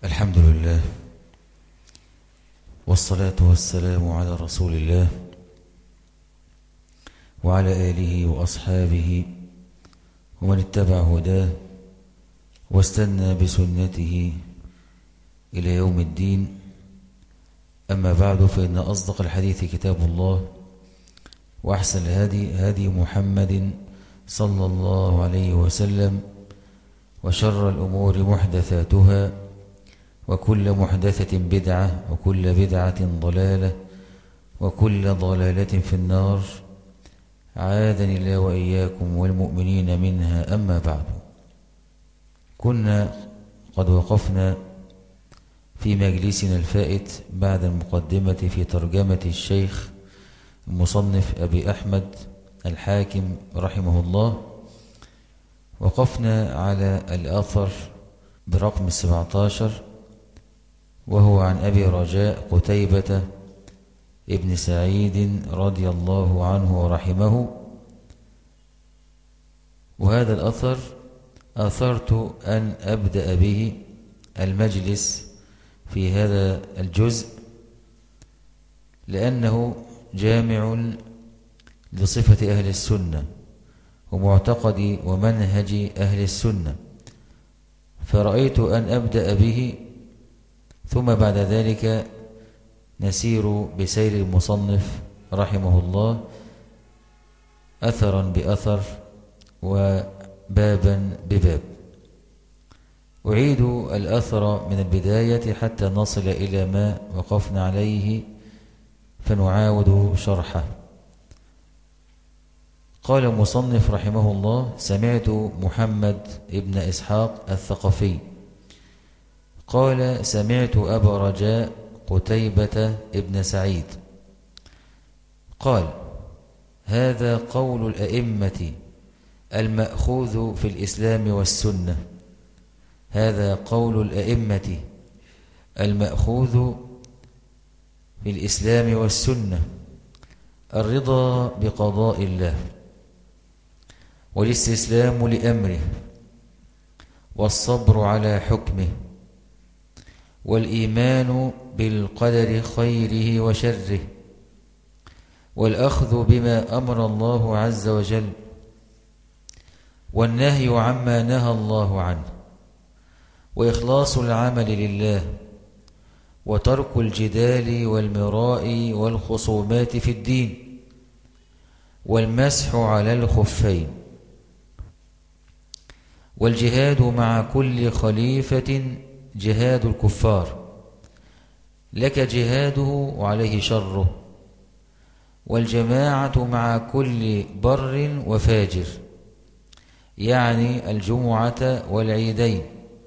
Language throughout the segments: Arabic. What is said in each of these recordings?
الحمد لله والصلاة والسلام على رسول الله وعلى آله وأصحابه ومن اتبع هداه واستنى بسنته إلى يوم الدين. أما بعد، فإن أصدق الحديث كتاب الله، وأحسن الهدي هدي محمد صلى الله عليه وسلم، وشر الأمور محدثاتها، وكل محدثة بدعة، وكل بدعة ضلالة، وكل ضلالة في النار، عاذني الله وإياكم والمؤمنين منها. أما بعد، كنا قد وقفنا في مجلسنا الفائت بعد المقدمة في ترجمة الشيخ المصنف أبي أحمد الحاكم رحمه الله. وقفنا على الأثر برقم 17، وهو عن أبي رجاء قتيبة ابن سعيد رضي الله عنه ورحمه. وهذا الأثر أثرت أن أبدأ به المجلس في هذا الجزء، لأنه جامع لصفة أهل السنة ومعتقد ومنهج أهل السنة، فرأيت أن أبدأ به، ثم بعد ذلك نسير بسير المصنف رحمه الله أثرا بأثر وبابا بباب. أعيد الأثر من البداية حتى نصل إلى ما وقفنا عليه فنعاود شرحه. قال المصنف رحمه الله: سمعت محمد ابن إسحاق الثقفي قال: سمعت أبا رجاء قتيبة ابن سعيد قال: هذا قول الأئمة المأخوذ في الإسلام والسنة. هذا قول الأئمة المأخوذ في الإسلام والسنة: الرضا بقضاء الله، والاستسلام لأمره، والصبر على حكمه، والإيمان بالقدر خيره وشره، والأخذ بما أمر الله عز وجل، والنهي عما نهى الله عنه، وإخلاص العمل لله، وترك الجدال والمراء والخصومات في الدين، والمسح على الخفين، والجهاد مع كل خليفة جهاد الكفار، لك جهاده وعليه شره، والجماعة مع كل بر وفاجر، يعني الجمعة والعيدين،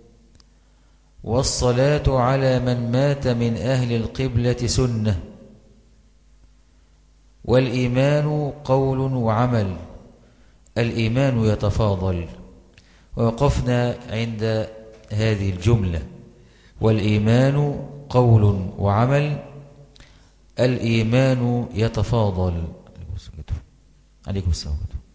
والصلاة على من مات من أهل القبلة سنة، والإيمان قول وعمل. الإيمان يتفاضل، ووقفنا عند هذه الجملة: والإيمان قول وعمل. الإيمان يتفاضل. عليكم السلام.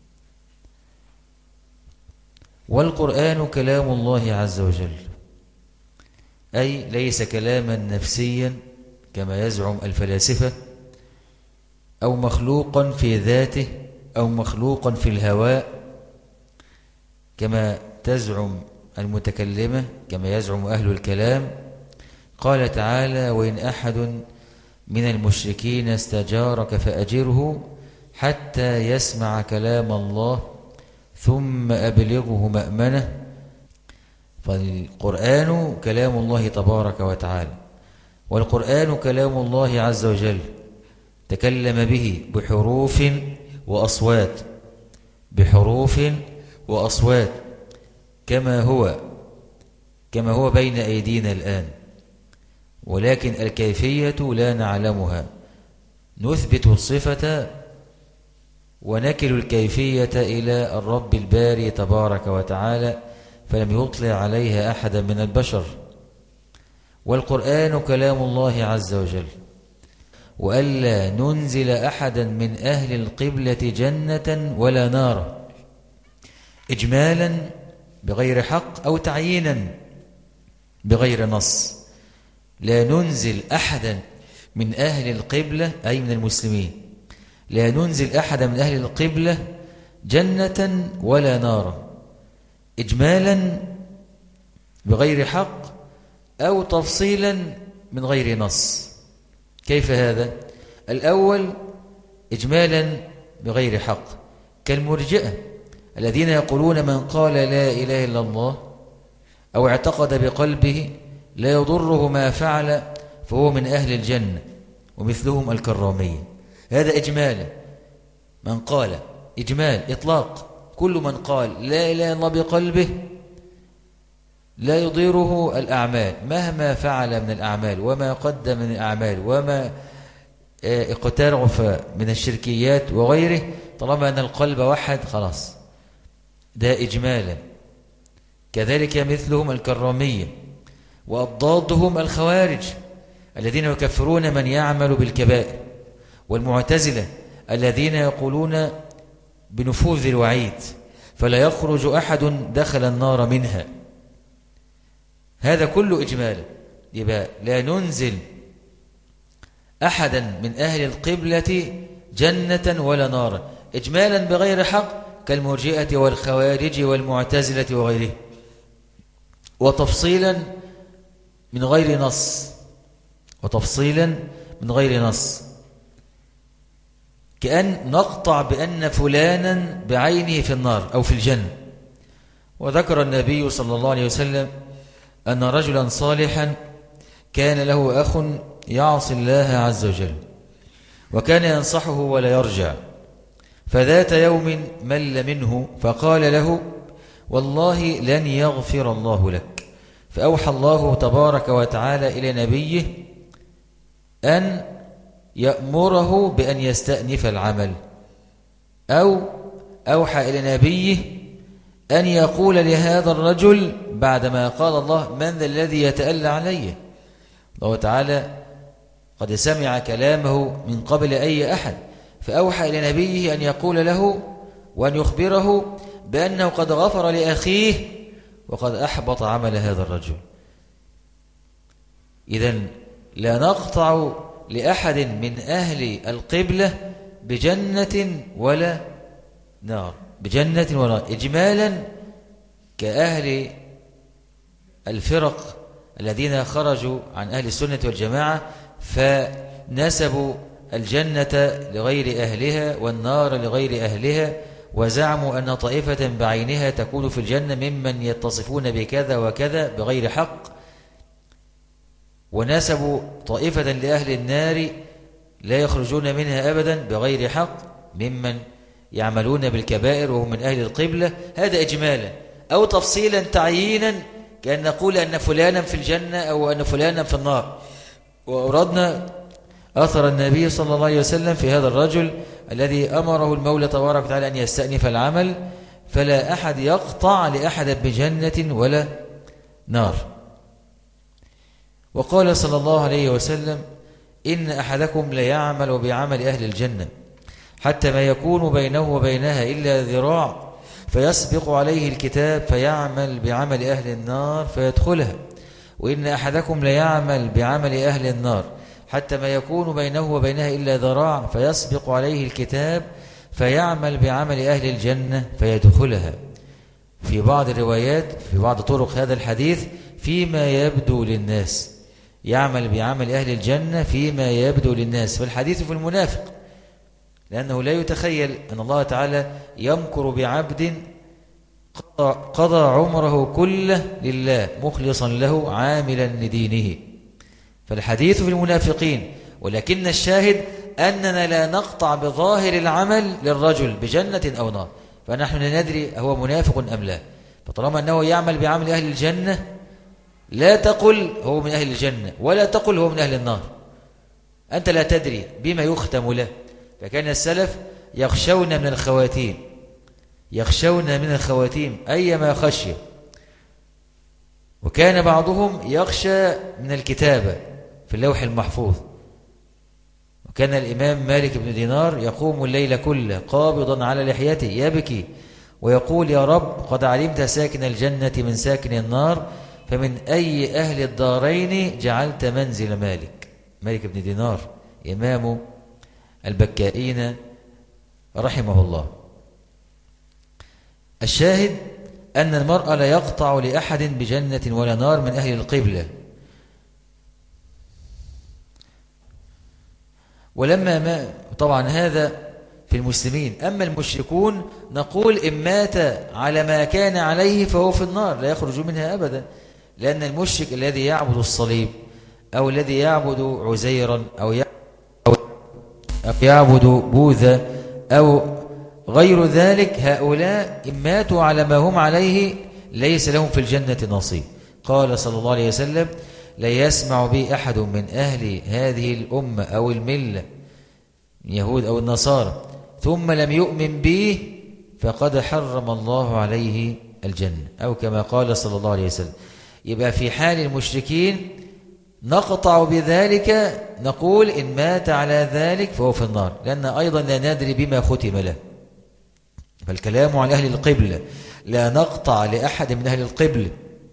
والقرآن كلام الله عز وجل، أي ليس كلاما نفسيا كما يزعم الفلاسفة، أو مخلوقا في ذاته، أو مخلوقا في الهواء كما تزعم المتكلمة، كما يزعم أهل الكلام. قال تعالى: وإن أحد من المشركين استجارك فأجره حتى يسمع كلام الله ثم أبلغه مأمنه. فالقرآن كلام الله تبارك وتعالى، والقرآن كلام الله عز وجل، تكلم به بحروف وأصوات، بحروف وأصوات، كما هو بين أيدينا الآن، ولكن الكيفية لا نعلمها. نثبت الصفة ونكل الكيفية إلى الرب الباري تبارك وتعالى، فلم يطلع عليها أحدا من البشر. والقرآن كلام الله عز وجل، وألا ننزل أحدا من أهل القبلة جنة ولا نار، إجمالا بغير حق أو تعيينا. بغير نص. لا ننزل أحدا من أهل القبلة أي من المسلمين، لا ننزل أحدا من أهل القبلة جنة ولا نارا، إجمالا بغير حق أو تفصيلا من غير نص. كيف هذا؟ الأول إجمالا بغير حق كالمرجئة الذين يقولون من قال لا إله إلا الله أو اعتقد بقلبه لا يضره ما فعل فهو من أهل الجنة، ومثلهم الكرامية. هذا إجمالا، من قال إجمال إطلاق، كل من قال لا إله إلا الله بقلبه لا يضيره الأعمال مهما فعل من الأعمال وما قدم من الأعمال وما اقترف من الشركيات وغيره، طالما أن القلب وحد خلاص، ده إجمالا. كذلك مثلهم الكرامية، وأضدادهم الخوارج الذين يكفرون من يعمل بالكبائر، والمعتزلة الذين يقولون بنفوذ الوعيد فلا يخرج أحد دخل النار منها. هذا كله إجمالا. يبقى لا ننزل أحدا من أهل القبلة جنة ولا نارا، إجمالا بغير حق كالمرجئة والخوارج والمعتزلة وغيره، وتفصيلا من غير نص، وتفصيلا من غير نص، كأن نقطع بأن فلانا بعينه في النار أو في الجنة. وذكر النبي صلى الله عليه وسلم أن رجلا صالحا كان له أخ يعصي الله عز وجل، وكان ينصحه ولا يرجع، فذات يوم مل منه فقال له والله لن يغفر الله لك، فأوحى الله تبارك وتعالى إلى نبيه أن يأمره بأن يستأنف العمل، أو أوحى إلى نبيه أن يقول لهذا الرجل بعدما قال الله من ذا الذي يتألى عليه. الله تعالى قد سمع كلامه من قبل أي أحد، فأوحى إلى نبيه أن يقول له وأن يخبره بأنه قد غفر لأخيه وقد أحبط عمل هذا الرجل. إذن لا نقطع لأحد من أهل القبلة بجنة ولا نار، بجنة ولا نار، إجمالا كأهل الفرق الذين خرجوا عن أهل السنة والجماعة فنسبوا الجنة لغير أهلها والنار لغير أهلها، وزعموا أن طائفة بعينها تكون في الجنة ممن يتصفون بكذا وكذا بغير حق، ونسبوا طائفة لأهل النار لا يخرجون منها أبدا بغير حق ممن يعملون بالكبائر وهم من أهل القبلة. هذا إجمالا، أو تفصيلا تعيينا كأن نقول أن فلانا في الجنة أو أن فلانا في النار. وأردنا أثر النبي صلى الله عليه وسلم في هذا الرجل الذي أمره المولى تبارك وتعالى أن يستأنف العمل، فلا أحد يقطع لأحد بجنة ولا نار. وقال صلى الله عليه وسلم إن أحدكم ليعمل بعمل أهل الجنة حتى ما يكون بينه وبينها إلا ذراع، فيسبق عليه الكتاب فيعمل بعمل أهل النار فيدخلها، وإن أحدكم ليعمل بعمل أهل النار حتى ما يكون بينه وبينها إلا ذراع، فيسبق عليه الكتاب فيعمل بعمل أهل الجنة فيدخلها. في بعض الروايات في بعض طرق هذا الحديث فيما يبدو للناس، يعمل بعمل أهل الجنة فيما يبدو للناس، فالحديث في المنافق، لأنه لا يتخيل أن الله تعالى يمكر بعبد قضى عمره كله لله مخلصا له عاملا لدينه، فالحديث في المنافقين. ولكن الشاهد أننا لا نقطع بظاهر العمل للرجل بجنة أو نار، فنحن لا ندري هو منافق أم لا. فطالما أنه يعمل بعمل أهل الجنة لا تقل هو من أهل الجنة ولا تقل هو من أهل النار، أنت لا تدري بما يختم له. فكان السلف يخشون من الخواتيم، يخشون من الخواتيم أيما خشية، وكان بعضهم يخشى من الكتابة في اللوح المحفوظ. وكان الإمام مالك بن دينار يقوم الليل كله قابضا على لحيته يبكي ويقول يا رب قد علمت ساكن الجنة من ساكن النار، فمن أي أهل الدارين جعلت منزل مالك. مالك بن دينار إمام البكائين رحمه الله. الشاهد أن المرء لا يقطع لأحد بجنة ولا نار من أهل القبلة. ولما ما طبعا هذا في المسلمين. أما المشركون نقول إن مات على ما كان عليه فهو في النار لا يخرج منها أبدا، لأن المشرك الذي يعبد الصليب أو الذي يعبد عزيرا أو يعبد بوذا أو غير ذلك، هؤلاء إن ماتوا على ما هم عليه ليس لهم في الجنة نصيب. قال صلى الله عليه وسلم: لا يسمع بي أحد من أهل هذه الأمة أو الملة اليهود أو النصارى ثم لم يؤمن به فقد حرم الله عليه الجنة، أو كما قال صلى الله عليه وسلم. يبقى في حال المشركين نقطع بذلك، نقول إن مات على ذلك فهو في النار، لأن أيضا لا ندري بما ختم له. فالكلام عن أهل القبلة لا نقطع لأحد من أهل القبلة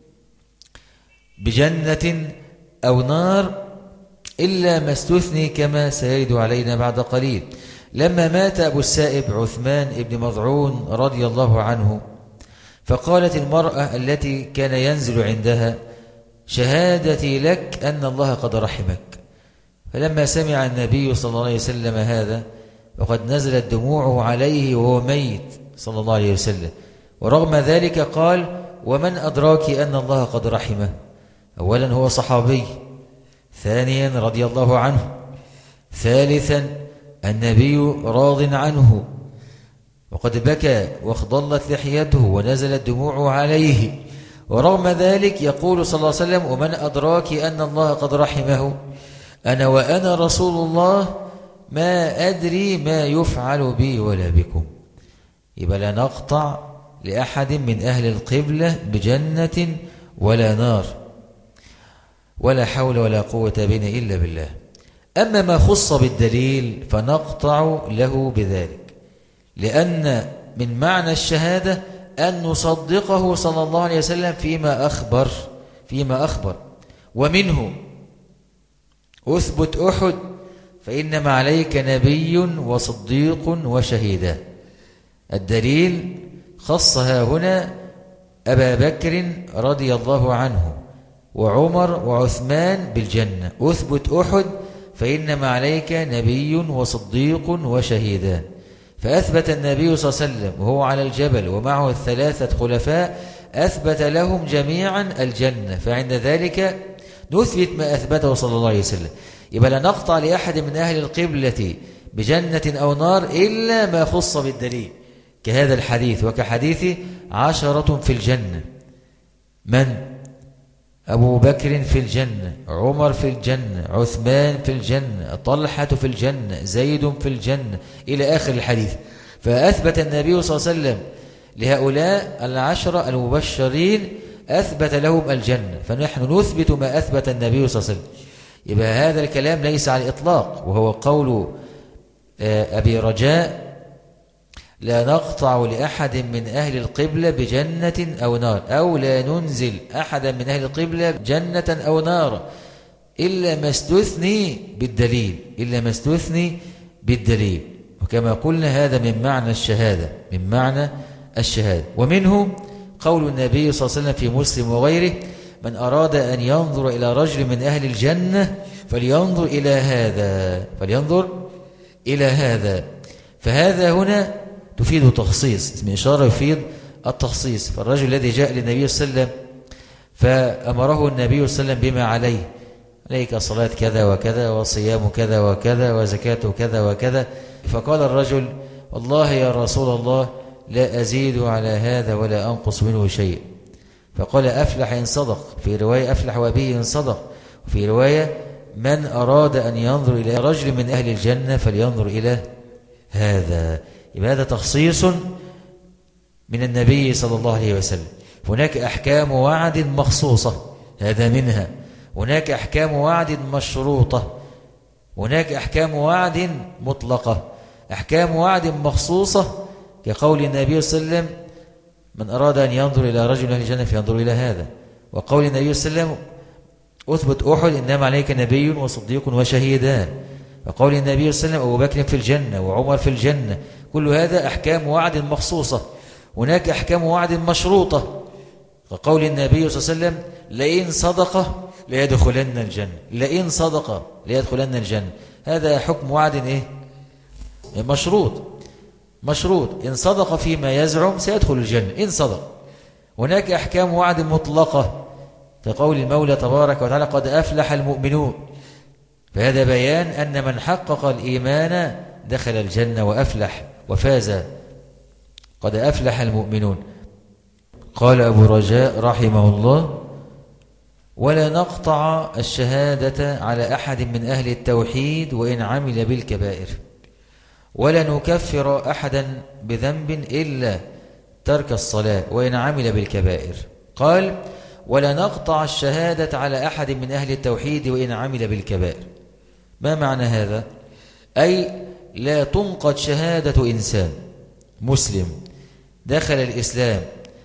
بجنة أو نار إلا ما استثني كما سيرد علينا بعد قليل. لما مات أبو السائب عثمان بن مظعون رضي الله عنه، فقالت المرأة التي كان ينزل عندها: شهادتي لك أن الله قد رحمك. فلما سمع النبي صلى الله عليه وسلم هذا وقد نزلت دموعه عليه وهو ميت صلى الله عليه وسلم، ورغم ذلك قال: ومن أدراك أن الله قد رحمه؟ أولا هو صحابي، ثانيا رضي الله عنه، ثالثا النبي راض عنه، وقد بكى واخضلت لحيته ونزلت دموعه عليه، ورغم ذلك يقول صلى الله عليه وسلم: ومن أدراك أن الله قد رحمه؟ أنا وأنا رسول الله ما أدري ما يفعل بي ولا بكم. يبقى لا نقطع لأحد من أهل القبلة بجنة ولا نار، ولا حول ولا قوة بنا إلا بالله. أما ما خص بالدليل فنقطع له بذلك، لأن من معنى الشهادة أن نصدقه صلى الله عليه وسلم فيما أخبر. ومنه أثبت أحد فإنما عليك نبي وصديق وشهيدا. الدليل خصها هنا أبا بكر رضي الله عنه وعمر وعثمان بالجنة. أثبت أحد فإنما عليك نبي وصديق وشهيدان. فأثبت النبي صلى الله عليه وسلم وهو على الجبل ومعه الثلاثة خلفاء، أثبت لهم جميعا الجنة، فعند ذلك نثبت ما أثبته صلى الله عليه وسلم. يبقى لا نقطع لأحد من أهل القبلة بجنة أو نار إلا ما خص بالدليل، كهذا الحديث وكحديث 10 في الجنة. من؟ أبو بكر في الجنة، عمر في الجنة، عثمان في الجنة، طلحة في الجنة، زيد في الجنة، إلى آخر الحديث. فأثبت النبي صلى الله عليه وسلم لهؤلاء 10 المبشرين أثبت لهم الجنة، فنحن نثبت ما أثبت النبي صلى الله عليه وسلم. يبقى هذا الكلام ليس على الإطلاق، وهو قول أبي رجاء: لا نقطع لأحد من أهل القبلة بجنة أو نار، أو لا ننزل أحدا من أهل القبلة جنة أو نار إلا ما استثني بالدليل، وكما قلنا هذا من معنى الشهادة. ومنه قول النبي صلى الله عليه وسلم في مسلم وغيره: من أراد أن ينظر إلى رجل من أهل الجنة فلينظر إلى هذا. فهذا هنا تفيد تخصيص، اسم إشارة يفيد التخصيص. فالرجل الذي جاء للنبي صلى الله عليه وسلم فأمره النبي صلى الله عليه وسلم بما عليك صلاة كذا وكذا وصيام كذا وكذا وزكاة كذا وكذا، فقال الرجل: والله يا رسول الله لا أزيد على هذا ولا أنقص منه شيء. فقال: أفلح إن صدق، في رواية أفلح وبه إن صدق، وفي رواية من أراد أن ينظر إلى رجل من أهل الجنة فلينظر إلى هذا. يبقى هذا تخصيص من النبي صلى الله عليه وسلم. هناك أحكام وعد مخصوصة، هذا منها. هناك أحكام وعد مشروطة، هناك أحكام وعد مطلقة. أحكام وعد مخصوصة كقول النبي صلى الله عليه وسلم: من أراد أن ينظر إلى رجل من أهل الجنة فينظر إلى هذا. وقول النبي صلى الله عليه وسلم أثبت أحد إنما عليك نبي وصديق وشهيدان، وقول النبي صلى الله عليه وسلم أبو بكر في الجنة وعمر في الجنة. كل هذا أحكام وعد مخصوصة. هناك أحكام وعد مشروطة، وقول النبي صلى الله عليه وسلم لئن صدق ليدخلن الجنة، لئن صدق ليدخلن الجنة. هذا حكم وعد إيه؟ مشروط. إن صدق فيما يزعم سيدخل الجنة إن صدق. هناك أحكام وعد مطلقة، كقول المولى تبارك وتعالى قد أفلح المؤمنون، فهذا بيان أن من حقق الإيمان دخل الجنة وأفلح وفاز. قد أفلح المؤمنون. قال أبو رجاء رحمه الله ولا نقطع الشهادة على أحد من أهل التوحيد وإن عمل بالكبائر، ولا نكفر أحدا بذنب إلا ترك الصلاة وإن عمل بالكبائر. قال ولا نقطع الشهادة على أحد من أهل التوحيد وإن عمل بالكبائر. ما معنى هذا؟ أي لا تنقض شهادة إنسان مسلم دخل الإسلام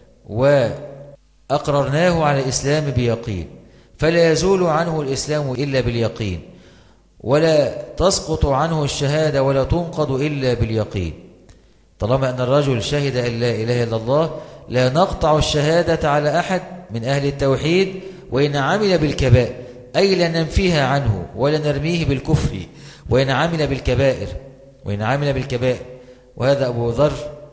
وأقررناه على الإسلام بيقين، فلا يزول عنه الإسلام إلا باليقين، ولا تسقط عنه الشهادة ولا تنقض إلا باليقين. طالما أن الرجل شهد أن لا إله إلا الله لا نقطع الشهادة على أحد من أهل التوحيد وإن عمل بالكبائر، أي لا ننفيها عنه ولا نرميه بالكفر وإن عمل بالكبائر. وهذا أبو ذر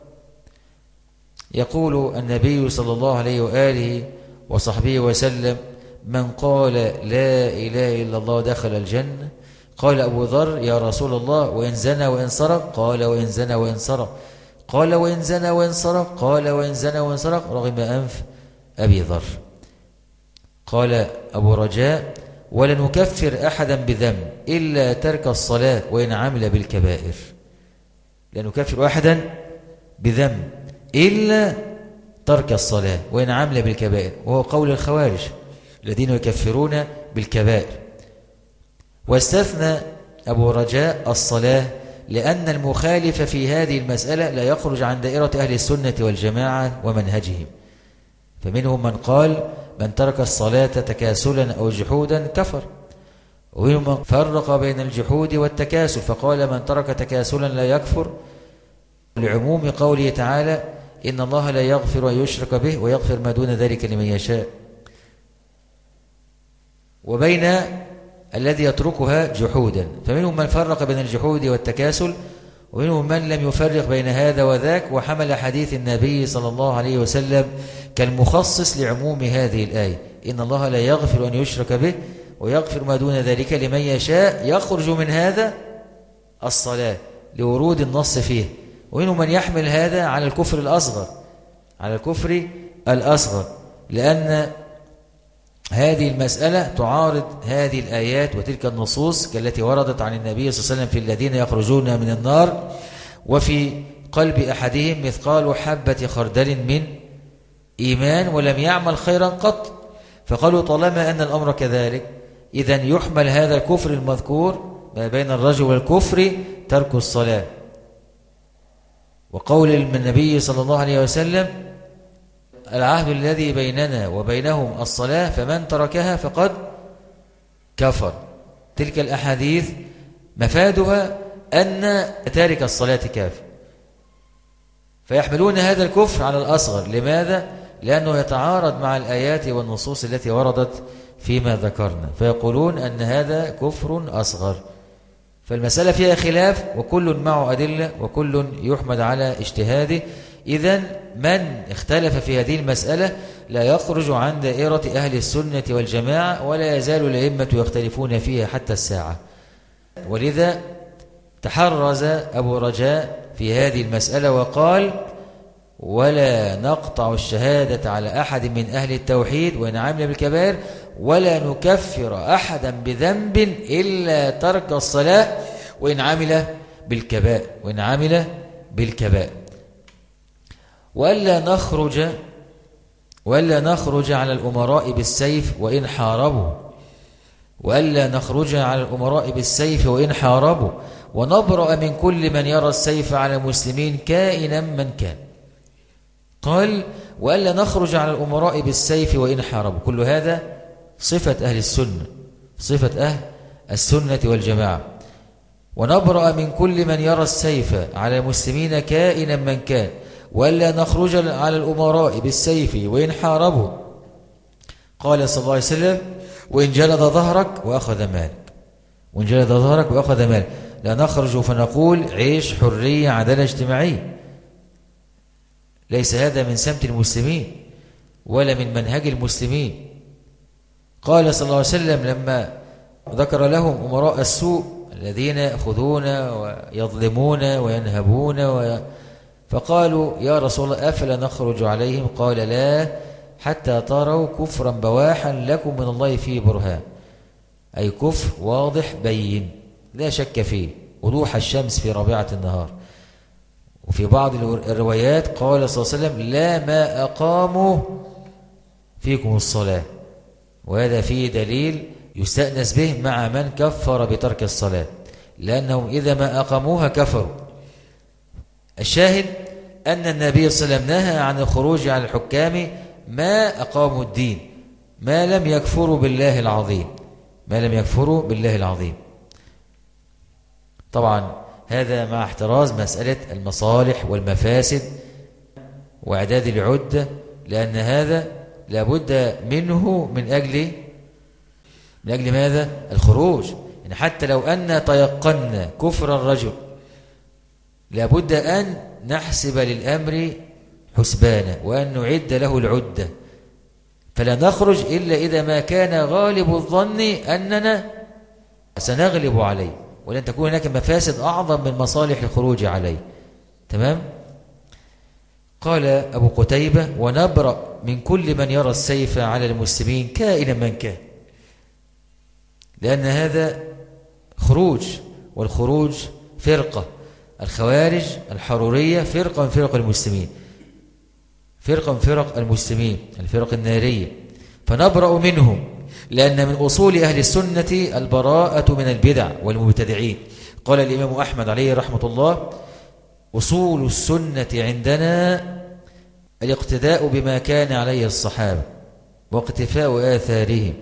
يقول النبي صلى الله عليه وآله وصحبه وسلم من قال لا إله إلا الله دخل الجنة. قال أبو ذر يا رسول الله وإن زنى وإن سرق؟ قال وإن زنى وإن سرق. قال وإن زنى وإن سرق؟ قال وإن زنى وإن سرق رغم أنف أبي ذر. قال أبو رجاء ولا نكفر أحدا بذنب إلا ترك الصلاة وإن عمل بالكبائر. لا نكفر أحدا بذنب إلا ترك الصلاة وإن عمل بالكبائر، وهو قول الخوارج الذين يكفرون بالكبائر. واستثنى أبو رجاء الصلاة لأن المخالف في هذه المسألة لا يخرج عن دائرة أهل السنة والجماعة ومنهجهم. فمنهم من قال من ترك الصلاة تكاسلا أو جحودا كفر، ومنهم من فرق بين الجحود والتكاسل فقال من ترك تكاسلا لا يكفر، لعموم قوله تعالى إن الله لا يغفر أن يشرك به ويغفر ما دون ذلك لمن يشاء. وبين الذي يتركها جحودا، فمنهم من فرق بين الجحود والتكاسل، ومنهم من لم يفرق بين هذا وذاك، وحمل حديث النبي صلى الله عليه وسلم كالمخصص لعموم هذه الآية إن الله لا يغفر أن يشرك به ويغفر ما دون ذلك لمن يشاء. يخرج من هذا الصلاة لورود النص فيه. ومنهم من يحمل هذا على الكفر الأصغر، لأن هذه المسألة تعارض هذه الآيات وتلك النصوص كالتي وردت عن النبي صلى الله عليه وسلم في الذين يخرجون من النار وفي قلب أحدهم مثقال حبة خردل من إيمان ولم يعمل خيرا قط. فقالوا طالما أن الأمر كذلك إذن يحمل هذا الكفر المذكور ما بين الرجل والكفر ترك الصلاة. وقول النبي صلى الله عليه وسلم العهد الذي بيننا وبينهم الصلاة فمن تركها فقد كفر. تلك الأحاديث مفادها أن تارك الصلاة كافر، فيحملون هذا الكفر على الأصغر. لماذا؟ لأنه يتعارض مع الآيات والنصوص التي وردت فيما ذكرنا، فيقولون أن هذا كفر أصغر. فالمسألة فيها خلاف وكل معه أدلة وكل يحمد على اجتهاده. إذن من اختلف في هذه المسألة لا يخرج عن دائرة أهل السنة والجماعة، ولا يزال الأئمة يختلفون فيها حتى الساعة. ولذا تحرز أبو رجاء في هذه المسألة وقال ولا نقطع الشهادة على أحد من أهل التوحيد وإن عمل بالكبائر ولا نكفر أحدا بذنب إلا ترك الصلاة وإن عمل بالكبائر. وألا نخرج على الأمراء بالسيف وإن حاربوا ونبرأ من كل من يرى السيف على المسلمين كائنا من كان. قال وألا نخرج على الأمراء بالسيف وإن حاربوا. كل هذا صفة أهل السنة، صفة أهل السنة والجماعة. ونبرأ من كل من يرى السيف على المسلمين كائنا من كان، وألا نخرج على الأمراء بالسيف وإن حاربوا. قال صلى الله عليه وسلم وإن جلد ظهرك وأخذ مالك، وإن جلد ظهرك وأخذ مالك. لا نخرج فنقول عيش حرية عدالة اجتماعية، ليس هذا من سمت المسلمين ولا من منهج المسلمين. قال صلى الله عليه وسلم لما ذكر لهم أمراء السوء الذين يأخذون ويظلمون وينهبون فقالوا يا رسول الله أفلا نخرج عليهم؟ قال لا حتى تروا كفرا بواحا لكم من الله فيه برهان، أي كفر واضح بين لا شك فيه، وضوح الشمس في ربيعة النهار. وفي بعض الروايات قال صلى الله عليه وسلم لا ما أقاموا فيكم الصلاة، وهذا فيه دليل يستأنس به مع من كفر بترك الصلاة، لأنهم إذا ما أقاموها كفروا. الشاهد أن النبي صلى الله عليه وسلم نهى عن الخروج على الحكام ما أقاموا الدين، ما لم يكفروا بالله العظيم، ما لم يكفروا بالله العظيم. طبعا هذا مع احتراز مسألة المصالح والمفاسد وإعداد العدة، لأن هذا لابد منه من أجل ماذا؟ الخروج. يعني حتى لو أن تيقنا كفر الرجل لابد أن نحسب للأمر حسبانا وأن نعد له العدة، فلا نخرج إلا إذا ما كان غالب الظن أننا سنغلب عليه، ولن تكون هناك مفاسد أعظم من مصالح الخروج عليه. تمام؟ قال أبو قتيبة ونبرأ من كل من يرى السيف على المسلمين كائنا من كان، لأن هذا خروج، والخروج فرقة. الخوارج الحرورية فرقة من فرق المسلمين، فرقة من فرق المسلمين، الفرق النارية، فنبرأ منهم، لأن من أصول أهل السنة البراءة من البدع والمبتدعين. قال الإمام أحمد عليه رحمة الله أصول السنة عندنا الاقتداء بما كان عليه الصحابة واقتفاء آثارهم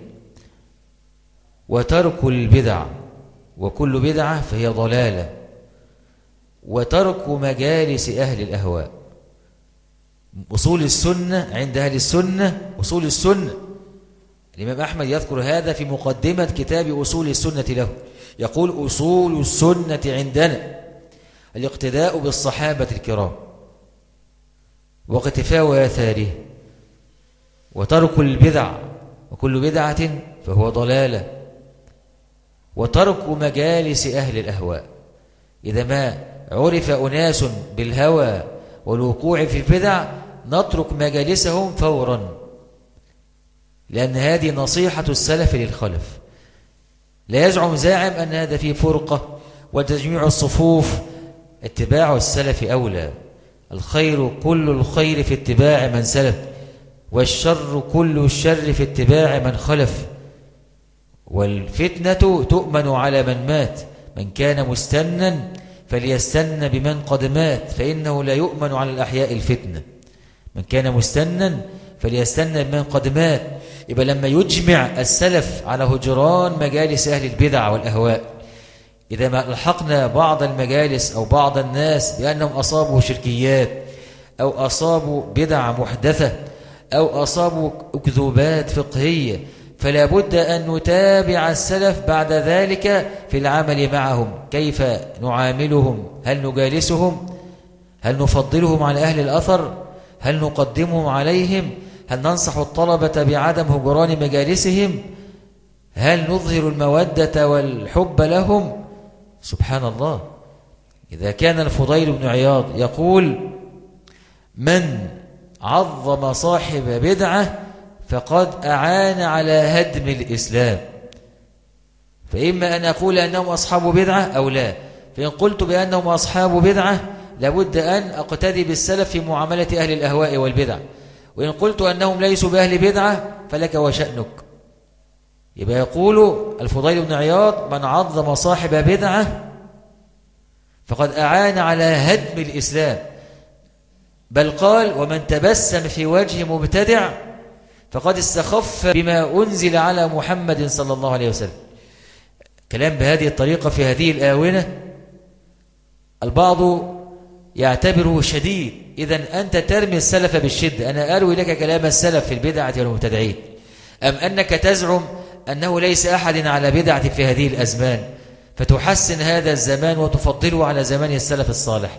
وترك البدع، وكل بدعة فهي ضلالة، وترك مجالس أهل الأهواء. أصول السنة عند أهل السنة، أصول السنة الإمام أحمد يذكر هذا في مقدمة كتاب أصول السنة له، يقول أصول السنة عندنا الاقتداء بالصحابة الكرام واقتفاء آثاره وترك البدع، وكل بدعة فهو ضلالة، وترك مجالس أهل الأهواء. إذا ما عرف أناس بالهوى والوقوع في البدع نترك مجالسهم فورا، لأن هذه نصيحة السلف للخلف. لا يزعم زاعم أن هذا فيه فرقة وتجميع الصفوف، اتباع السلف أولى. الخير كل الخير في اتباع من سلف، والشر كل الشر في اتباع من خلف. والفتنة تؤمن على من مات، من كان مستنا فليستن بمن قد مات، فإنه لا يؤمن على الأحياء الفتنة. من كان مستنا فليستن بمن قد مات. يبقى لما يجمع السلف على هجران مجالس أهل البدع والأهواء، إذا ما لحقنا بعض المجالس أو بعض الناس بأنهم أصابوا شركيات أو أصابوا بدع محدثة أو أصابوا أكذوبات فقهية، فلا بد أن نتابع السلف بعد ذلك في العمل معهم. كيف نعاملهم؟ هل نجالسهم؟ هل نفضلهم على أهل الأثر؟ هل نقدمهم عليهم؟ هل ننصح الطلبة بعدم هجران مجالسهم؟ هل نظهر المودة والحب لهم؟ سبحان الله. إذا كان الفضيل بن عياض يقول من عظم صاحب بدعة فقد أعان على هدم الإسلام، فإما أن أقول أنهم أصحاب بدعة أو لا. فإن قلت بأنهم أصحاب بدعة لابد أن أقتدي بالسلف في معاملة أهل الأهواء والبدع، وإن قلت أنهم ليسوا بأهل بدعة فلك وشأنك. يبقى يقول الفضيل بن عياض من عظم صاحب بدعة فقد أعان على هدم الإسلام. بل قال ومن تبسم في وجه مبتدع فقد استخف بما أنزل على محمد صلى الله عليه وسلم. كلام بهذه الطريقة في هذه الآونة البعض يعتبره شديد. إذن أنت ترمي السلف بالشدة، أنا أروي لك كلام السلف في البدعة والمبتدعين، أم أنك تزعم أنه ليس أحد على بدعة في هذه الأزمان فتحسن هذا الزمان وتفضله على زمان السلف الصالح؟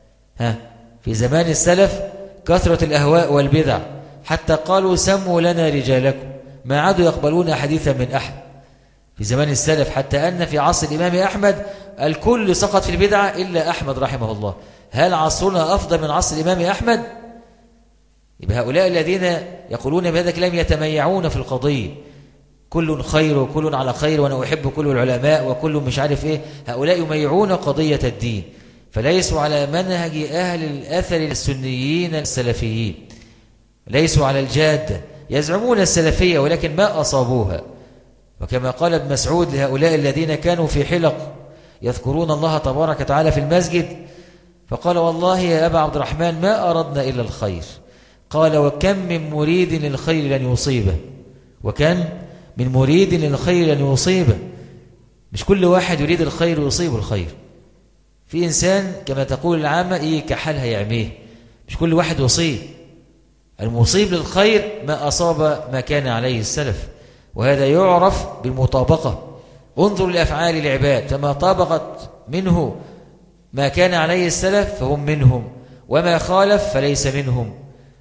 في زمان السلف كثرة الأهواء والبدع حتى قالوا سموا لنا رجالكم، ما عادوا يقبلون حديثا من أحد في زمان السلف، حتى أن في عصر الإمام أحمد الكل سقط في البدعة إلا أحمد رحمه الله. هل عصرنا أفضل من عصر الإمام أحمد؟ يبقى هؤلاء الذين يقولون بهذا الكلام يتميعون في القضية، كل خير وكل على خير وأنا أحب كل العلماء وكل مش عارف إيه، هؤلاء يميعون قضية الدين، فليسوا على منهج أهل الأثر السنيين السلفيين، ليسوا على الجادة، يزعمون السلفية ولكن ما أصابوها. وكما قال ابن مسعود لهؤلاء الذين كانوا في حلق يذكرون الله تبارك وتعالى في المسجد، فقال والله يا أبا عبد الرحمن ما أردنا إلا الخير. قال وكم من مريد للخير لن يصيبه، وكم من مريد للخير لن يصيبه. مش كل واحد يريد الخير ويصيب الخير، في إنسان كما تقول العامة إيه كحالها يعميه، مش كل واحد يصيب. المصيب للخير ما أصاب ما كان عليه السلف، وهذا يعرف بالمطابقة. انظر لأفعال العباد، فما طابقت منه ما كان عليه السلف فهم منهم، وما خالف فليس منهم.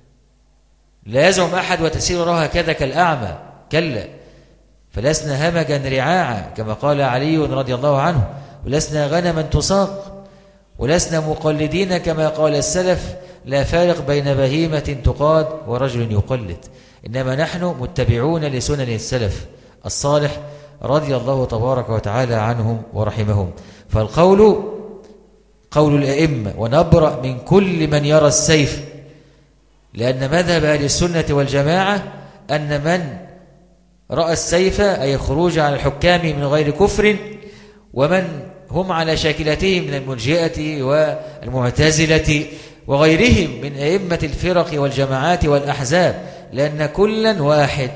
لا يزعم أحد وتسير وراء هكذا كالأعمى، كلا، فلسنا همجا رعاعا كما قال علي رضي الله عنه، ولسنا غنما تساق، ولسنا مقلدين كما قال السلف، لا فارق بين بهيمة تقاد ورجل يقلد، إنما نحن متبعون لسنن السلف الصالح رضي الله تبارك وتعالى عنهم ورحمهم. فالقول قول الأئمة، ونبرأ من كل من يرى السيف، لأن مذهب أهل السنة والجماعة أن من رأى السيف أي خروج على الحكام من غير كفر، ومن هم على شاكلتهم من المرجئة والمعتزلة وغيرهم من أئمة الفرق والجماعات والأحزاب، لأن كلا واحد،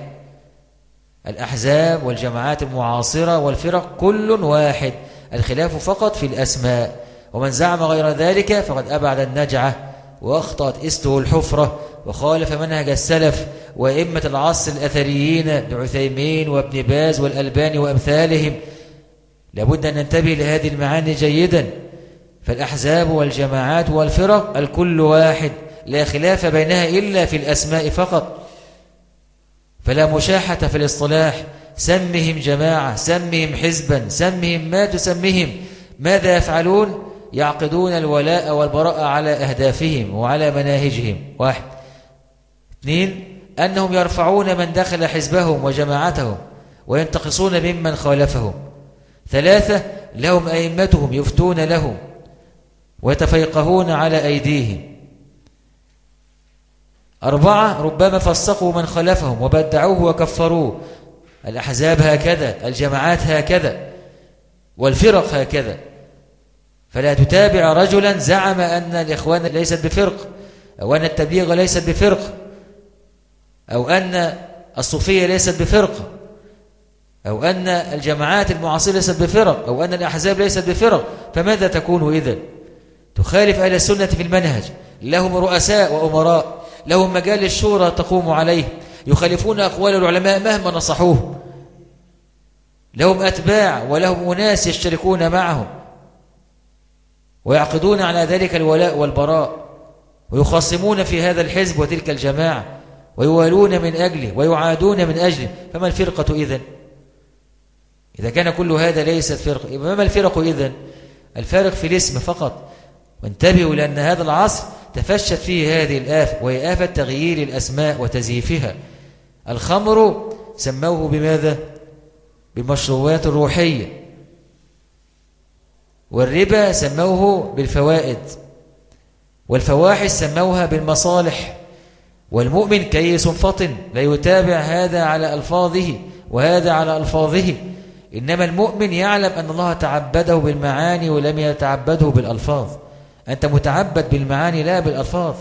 الأحزاب والجماعات المعاصرة والفرق كل واحد، الخلاف فقط في الأسماء. ومن زعم غير ذلك فقد أبعد النجعة وأخطأت إسته الحفرة، وخالف منهج السلف وأئمة العصر الأثريين ابن عثيمين وابن باز والألباني وأمثالهم. لابد أن ننتبه لهذه المعاني جيدا. فالأحزاب والجماعات والفرق الكل واحد، لا خلاف بينها إلا في الأسماء فقط، فلا مشاحة في الاصطلاح. سمهم جماعة، سمهم حزبا، سمهم ما تسمهم، ماذا يفعلون؟ يعقدون الولاء والبراء على أهدافهم وعلى مناهجهم. 1. 2. أنهم يرفعون من دخل حزبهم وجماعتهم وينتقصون ممن خالفهم. 3. لهم أئمتهم يفتون لهم ويتفيقهون على أيديهم. 4. ربما فسقوا من خلفهم وبدعوه وكفروه. الأحزاب هكذا، الجماعات هكذا، والفرق هكذا. فلا تتابع رجلا زعم أن الإخوان ليست بفرق، أو أن التبليغ ليست بفرق، أو أن الصوفية ليست بفرق، أو أن الجماعات المعاصرة ليست بفرق، أو أن الأحزاب ليست بفرق. فماذا تكون إذن؟ تخالف أهل السنة في المنهج، لهم رؤساء وأمراء، لهم مجال الشورى تقوم عليه، يخالفون أقوال العلماء مهما نصحوه، لهم أتباع ولهم أناس يشتركون معهم ويعقدون على ذلك الولاء والبراء، ويخاصمون في هذا الحزب وتلك الجماعة، ويوالون من أجله ويعادون من أجله. فما الفرقة إذن؟ إذا كان كل هذا ليست فرقة، ما الفرق إذن؟ الفارق في الاسم فقط. وانتبهوا لأن هذا العصر تفشت فيه هذه الآفة، وهي آفة تغيير الأسماء وتزييفها. الخمر سموه بماذا؟ بالمشروبات الروحية، والربا سموه بالفوائد، والفواحش سموها بالمصالح. والمؤمن كيس فطن لا يتابع هذا على ألفاظه وهذا على ألفاظه، إنما المؤمن يعلم أن الله تعبده بالمعاني ولم يتعبده بالألفاظ. أنت متعبد بالمعاني لا بالألفاظ.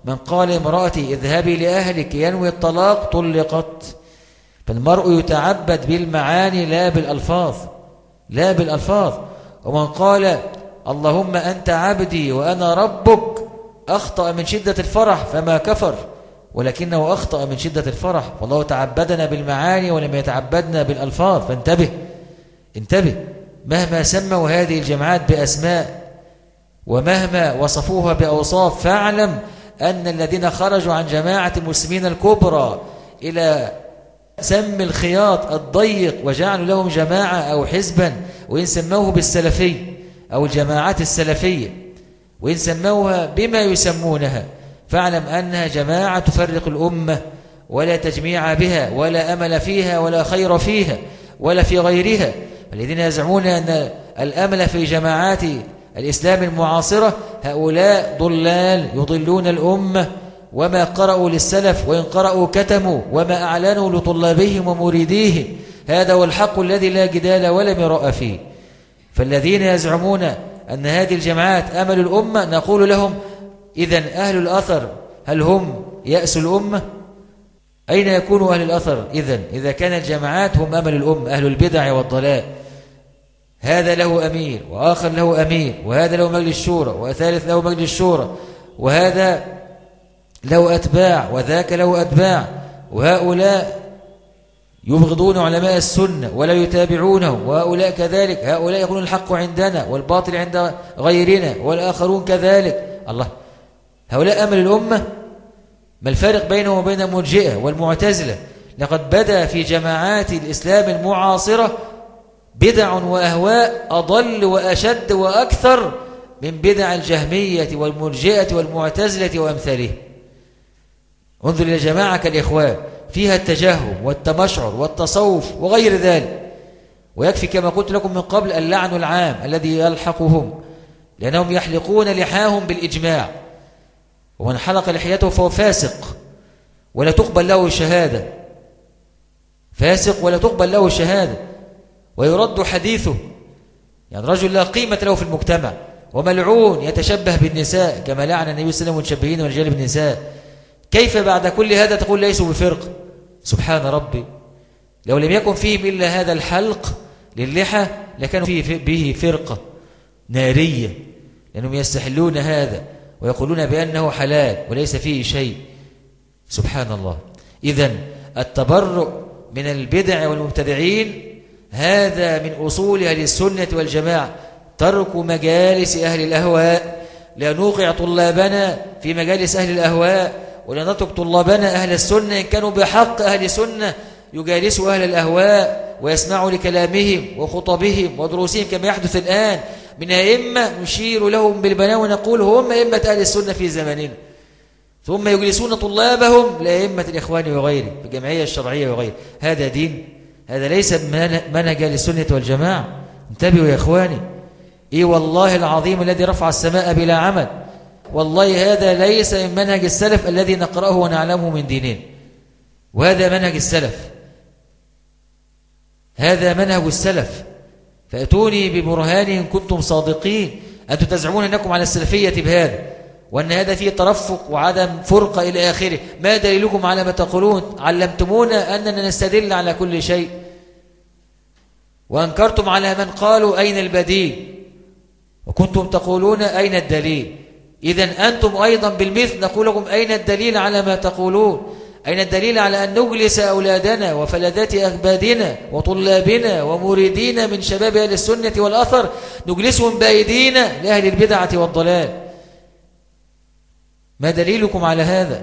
من قال امرأتي اذهبي لأهلك ينوي الطلاق طلقت. فالمرء يتعبد بالمعاني لا بالألفاظ، لا بالألفاظ. ومن قال اللهم أنت عبدي وأنا ربك أخطأ من شدة الفرح فما كفر، ولكنه أخطأ من شدة الفرح. والله تعبدنا بالمعاني ولم يتعبدنا بالألفاظ. فانتبه، انتبه. مهما سموا هذه الجماعات بأسماء ومهما وصفوها بأوصاف، فاعلم أن الذين خرجوا عن جماعة المسلمين الكبرى إلى سم الخياط الضيق وجعلوا لهم جماعة أو حزبا، وإن سموه بالسلفي أو الجماعات السلفية، وإن سموها بما يسمونها، فاعلم أنها جماعة تفرق الأمة ولا تجميع بها ولا أمل فيها ولا خير فيها ولا في غيرها. الذين يزعمون أن الأمل في جماعات الإسلام المعاصرة هؤلاء ضلال يضلون الأمة، وما قرأوا للسلف، وإن قرأوا كتموا، وما أعلنوا لطلابهم ومريديهم. هذا هو الحق الذي لا جدال ولا مراء فيه. فالذين يزعمون أن هذه الجماعات أمل الأمة نقول لهم إذن أهل الأثر هل هم يأس الأمة؟ أين يكون أهل الأثر إذن إذا كان الجماعات هم أمل الأمة؟ أهل البدع والضلال هذا له أمير وآخر له أمير، وهذا له مجلس شورى وثالث له مجلس شورى، وهذا له أتباع وذاك له أتباع، وهؤلاء يبغضون علماء السنة ولا يتابعونهم، وهؤلاء كذلك. هؤلاء يقولون الحق عندنا والباطل عند غيرنا، والآخرون كذلك. الله، هؤلاء أمل الأمة؟ ما الفارق بينهم وبين المرجئة والمعتزلة؟ لقد بدا في جماعات الإسلام المعاصرة بدع وأهواء أضل وأشد وأكثر من بدع الجهمية والمرجئة والمعتزلة وأمثاله. انظر إلى جماعة كالإخوان فيها التجهم والتمشعر والتصوف وغير ذلك، ويكفي كما قلت لكم من قبل اللعن العام الذي يلحقهم، لأنهم يحلقون لحاهم بالإجماع، ومن حلق لحيته فهو فاسق ولا تقبل له شهادة، فاسق ولا تقبل له شهادة، ويرد حديثه. يعني رجل لا قيمة له في المجتمع، وملعون يتشبه بالنساء كما لعن النبي صلى الله عليه وسلم متشبهين والرجال بالنساء. كيف بعد كل هذا تقول ليسوا بفرق؟ سبحان ربي، لو لم يكن فيهم إلا هذا الحلق للحى لكانوا فيه به فرقة نارية، لأنهم يستحلون هذا ويقولون بأنه حلال وليس فيه شيء. سبحان الله. إذن التبرؤ من البدع والمبتدعين هذا من أصول أهل السنة والجماعة، ترك مجالس أهل الأهواء. لا نوقع طلابنا في مجالس أهل الأهواء، ولا نترك طلابنا أهل السنة إن كانوا بحق أهل سنة يجالسوا أهل الأهواء ويسمعوا لكلامهم وخطبهم ودروسهم كما يحدث الآن من أئمة نشير لهم بالبنان ونقول هم أئمة أهل السنة في زماننا، ثم يجلسون طلابهم لأئمة الإخوان وغيره في الجمعية الشرعية وغيره. هذا دين؟ هذا ليس منهج للسنة والجماعة. انتبهوا يا إخواني. إيه والله العظيم الذي رفع السماء بلا عمد، والله هذا ليس من منهج السلف الذي نقرأه ونعلمه من دينين، وهذا منهج السلف، هذا منهج السلف. فأتوني ببرهان إن كنتم صادقين. أنتم تزعمون أنكم على السلفية بهذا، وأن هذا فيه ترفق وعدم فرقة إلى آخره. ما دليلكم على ما تقولون؟ علمتمونا أننا نستدل على كل شيء، وأنكرتم على من قالوا أين البديل، وكنتم تقولون أين الدليل. إذن أنتم أيضا بالمثل نقول لكم أين الدليل على ما تقولون؟ أين الدليل على أن نجلس أولادنا وفلذات أكبادنا وطلابنا ومريدين من شباب أهل السنة والأثر نجلسهم بأيدينا لأهل البدعة والضلال؟ ما دليلكم على هذا؟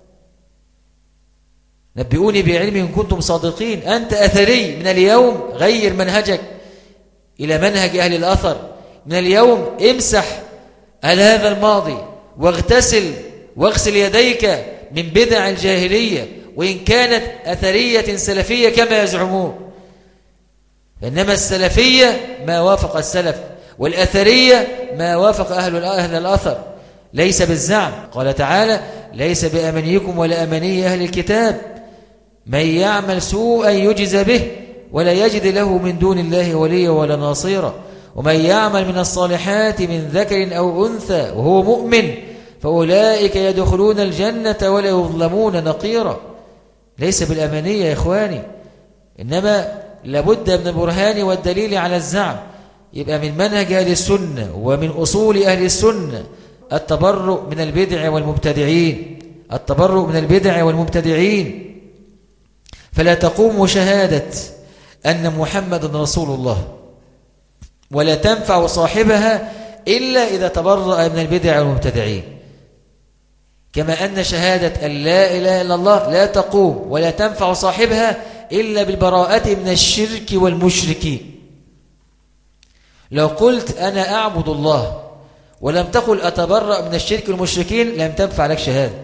نبئوني بعلم إن كنتم صادقين. أنت أثري، من اليوم غير منهجك إلى منهج أهل الأثر. من اليوم امسح على هذا الماضي واغسل يديك من بدع الجاهلية، وإن كانت أثرية سلفية كما يزعمون. إنما السلفية ما وافق السلف، والأثرية ما وافق أهل الأثر، ليس بالزعم. قال تعالى: ليس بأمنيكم ولا أمني أهل الكتاب، من يعمل سوءا يجز به ولا يجد له من دون الله وليا ولا ناصيرا، ومن يعمل من الصالحات من ذكر أو أنثى وهو مؤمن فأولئك يدخلون الجنة ولا يظلمون نقيرا. ليس بالأمانية يا إخواني، إنما لابد من البرهان والدليل على الزعم. يبقى من منهج أهل السنة ومن أصول أهل السنة التبرؤ من البدع والمبتدعين، التبرؤ من البدع والمبتدعين. فلا تقوم شهادة أن محمد رسول الله ولا تنفع صاحبها إلا إذا تبرأ من البدع والمبتدعين، كما أن شهادة أن لا إله إلا الله لا تقوم ولا تنفع صاحبها إلا بالبراءة من الشرك والمشركين. لو قلت أنا أعبد الله ولم تقل أتبرأ من الشرك والمشركين لم تنفع لك شهادة،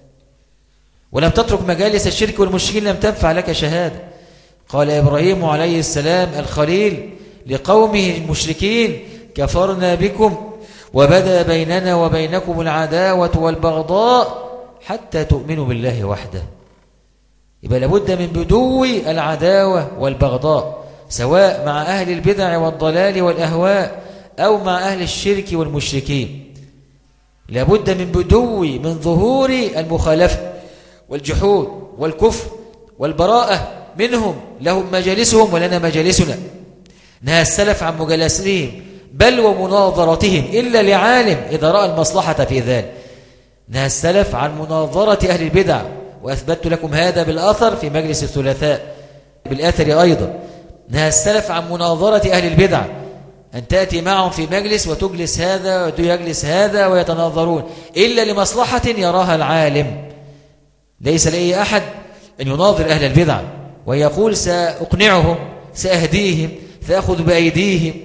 ولم تترك مجالس الشرك والمشركين لم تنفع لك شهادة. قال إبراهيم عليه السلام الخليل لقومه المشركين كفرنا بكم وبدأ بيننا وبينكم العداوة والبغضاء حتى تؤمنوا بالله وحده. يبقى لابد من بدو العداوة والبغضاء سواء مع أهل البدع والضلال والأهواء أو مع أهل الشرك والمشركين. لابد من بدو من ظهور المخالفة والجحود والكفر والبراءة منهم، لهم مجالسهم ولنا مجالسنا. نهى السلف عن مجالسهم بل ومناظرتهم إلا لعالم إذا رأى المصلحة في ذلك. نهى السلف عن مناظرة أهل البدع، وأثبت لكم هذا بالأثر في مجلس الثلاثاء بالآثر أيضا. نهى السلف عن مناظرة أهل البدع، أن تأتي معهم في مجلس وتجلس هذا ويجلس هذا ويتناظرون إلا لمصلحة يراها العالم. ليس لأي أحد أن يناظر أهل البدع ويقول سأقنعهم سأهديهم سأخذ بأيديهم.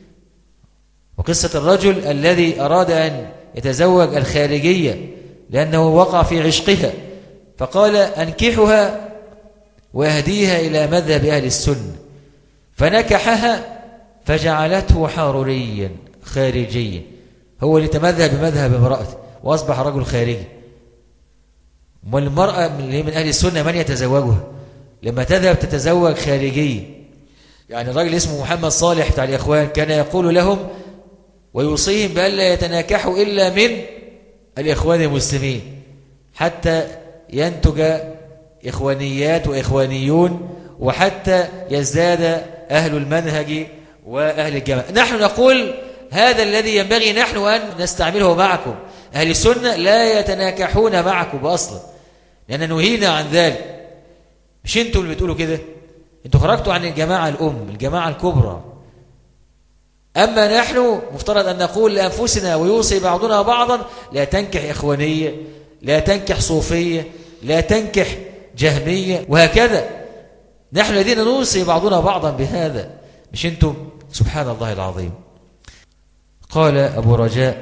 وقصة الرجل الذي أراد أن يتزوج الخارجية لأنه وقع في عشقها فقال أنكحها وأهديها إلى مذهب أهل السنة، فنكحها فجعلته حروريا خارجيا، هو اللي تمذهب بمذهب امرأته وأصبح رجل خارجي. والمرأة اللي من أهل السنة من يتزوجها لما تذهب تتزوج خارجية؟ يعني الرجل اسمه محمد صالح بتاع الإخوان كان يقول لهم ويوصيهم بألا يتناكحوا إلا من الإخوان المسلمين حتى ينتج إخوانيات وإخوانيون وحتى يزداد أهل المنهج وأهل الجماعة. نحن نقول هذا الذي ينبغي نحن أن نستعمله معكم. أهل السنة لا يتناكحون معكم أصلا لأن نهينا عن ذلك. مش انتوا اللي بتقولوا كده، انتوا خرجتوا عن الجماعة الأم الجماعة الكبرى. أما نحن مفترض أن نقول لأنفسنا ويوصي بعضنا بعضا لا تنكح إخوانية، لا تنكح صوفية، لا تنكح جهمية، وهكذا. نحن الذين نوصي بعضنا بعضا بهذا مش انتم. سبحان الله العظيم. قال أبو رجاء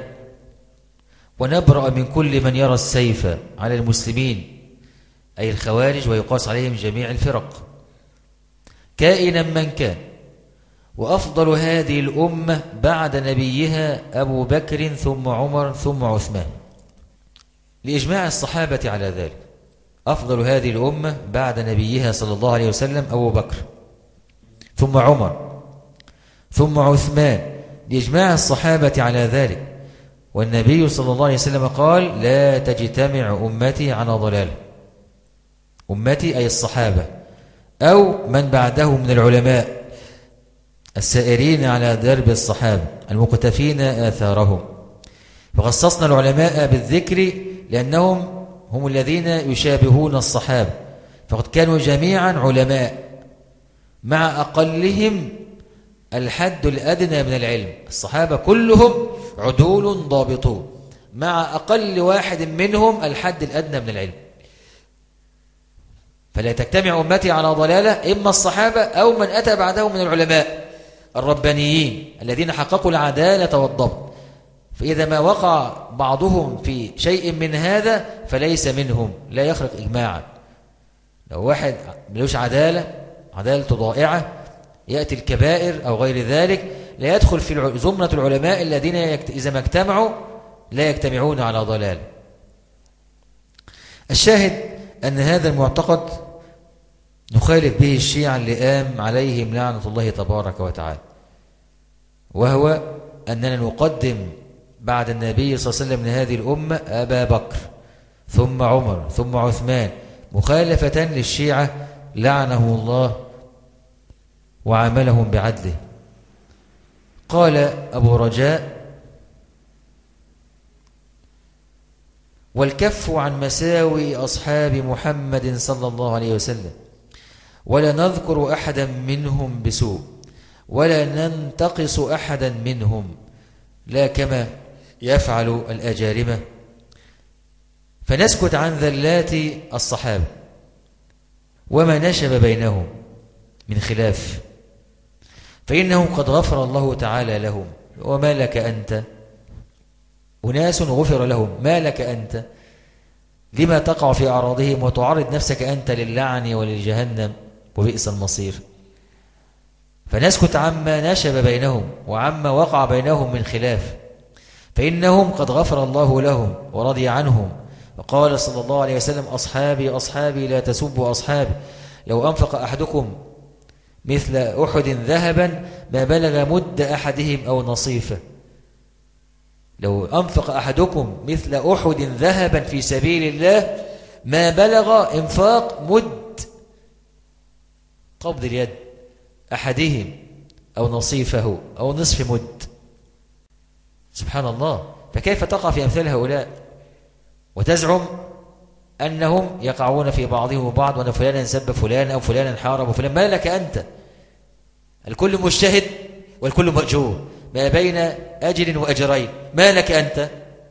ونبرأ من كل من يرى السيف على المسلمين أي الخوارج ويقاس عليهم جميع الفرق كائنا من كان. وأفضل هذه الأمة بعد نبيها أبو بكر ثم عمر ثم عثمان، لإجماع الصحابة على ذلك. أفضل هذه الأمة بعد نبيها صلى الله عليه وسلم أبو بكر ثم عمر ثم عثمان، لإجماع الصحابة على ذلك. والنبي صلى الله عليه وسلم قال لا تجتمع أمتي على ضلال. أمتي أي الصحابة أو من بعده من العلماء السائرين على درب الصحابة المقتفين آثارهم. فخصصنا العلماء بالذكر لأنهم هم الذين يشابهون الصحابة، فقد كانوا جميعا علماء مع أقلهم الحد الأدنى من العلم. الصحابة كلهم عدول ضابطون مع أقل واحد منهم الحد الأدنى من العلم. فلا تجتمع أمتي على ضلالة، إما الصحابة أو من أتى بعدهم من العلماء الربانيين الذين حققوا العدالة والضبط. فإذا ما وقع بعضهم في شيء من هذا فليس منهم، لا يخرق إجماعا. لو واحد ملوش عدالة ضائعة يأتي الكبائر أو غير ذلك لا يدخل في زمرة العلماء الذين إذا ما اجتمعوا لا يجتمعون على ضلال. الشاهد أن هذا المعتقد نخالف به الشيعة اللئام عليهم لعنة الله تبارك وتعالى، وهو أننا نقدم بعد النبي صلى الله عليه وسلم من هذه الأمة أبا بكر ثم عمر ثم عثمان، مخالفة للشيعة لعنه الله وعاملهم بعدله. قال أبو رجاء: والكف عن مساوي أصحاب محمد صلى الله عليه وسلم، ولا نذكر أحدا منهم بسوء، ولا ننتقص أحدا منهم، لا كما يفعل الأجارمة، فنسكت عن ذلات الصحابة وما نشب بينهم من خلاف، فإنهم قد غفر الله تعالى لهم. وما لك أنت؟ أناس غفر لهم، ما لك أنت؟ لما تقع في أعراضهم وتعرض نفسك أنت للعن وللجهنم وبئس المصير؟ فنسكت عما نشب بينهم وعما وقع بينهم من خلاف، فإنهم قد غفر الله لهم ورضي عنهم. وقال صلى الله عليه وسلم: أصحابي أصحابي لا تسبوا أصحابي، لو أنفق أحدكم مثل أحد ذهبا ما بلغ مد أحدهم أو نصيفه. لو أنفق أحدكم مثل أحد ذهبا في سبيل الله ما بلغ إنفاق مد قبض اليد أحدهم أو نصيفه أو نصف مد. سبحان الله. فكيف تقع في أمثال هؤلاء وتزعم أنهم يقعون في بعضهم وبعض، وأن فلانا سب فلان أو فلانا حارب فلان؟ ما لك أنت؟ الكل مجتهد والكل مأجور، ما بين أجر وأجرين، ما لك أنت؟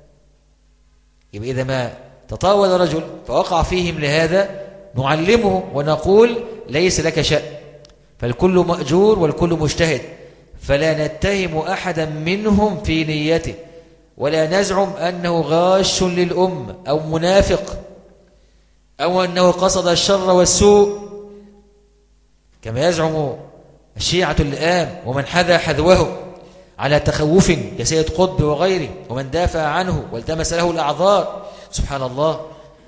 يبقى إذا ما تطاول رجل فوقع فيهم لهذا نعلمه ونقول: ليس لك شأن، فالكل مأجور والكل مجتهد، فلا نتهم أحدا منهم في نيته، ولا نزعم أنه غاش للأمة أو منافق أو أنه قصد الشر والسوء كما يزعم الشيعة الآن ومن حذا حذوه على تخوف كسيد قطب وغيره، ومن دافع عنه والتمس له الأعذار. سبحان الله.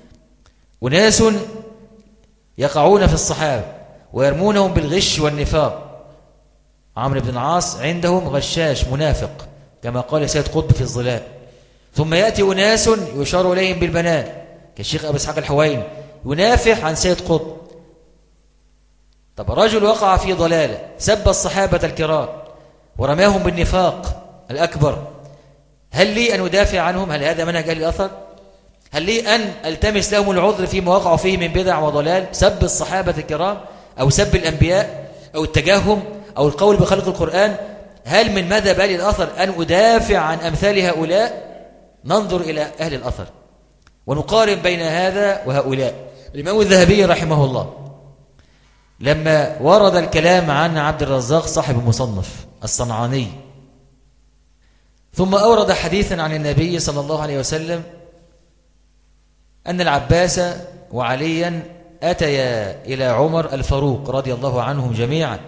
أناس يقعون في الصحابة ويرمونهم بالغش والنفاق. عمرو بن العاص عندهم غشاش منافق كما قال سيد قطب في الظلال. ثم يأتي أناس يشار إليهم بالبنان كالشيخ أبو إسحاق الحويني ينافح عن سيد قطب. طب رجل وقع في ضلالة سب الصحابة الكرام ورماهم بالنفاق الأكبر، هل لي أن أدافع عنهم؟ هل هذا منهج أهل الأثر؟ هل لي أن ألتمس لهم العذر فيما وقعوا فيه من بدع وضلال؟ سب الصحابة الكرام أو سب الأنبياء أو التجهم أو القول بخلق القرآن؟ هل من مذهب أهل الأثر أن أدافع عن أمثال هؤلاء؟ ننظر إلى أهل الأثر ونقارن بين هذا وهؤلاء. الإمام الذهبي رحمه الله لما ورد الكلام عن عبد الرزاق صاحب المصنف الصنعاني، ثم أورد حديثا عن النبي صلى الله عليه وسلم أن العباس وعليا أتيا إلى عمر الفاروق رضي الله عنهم جميعا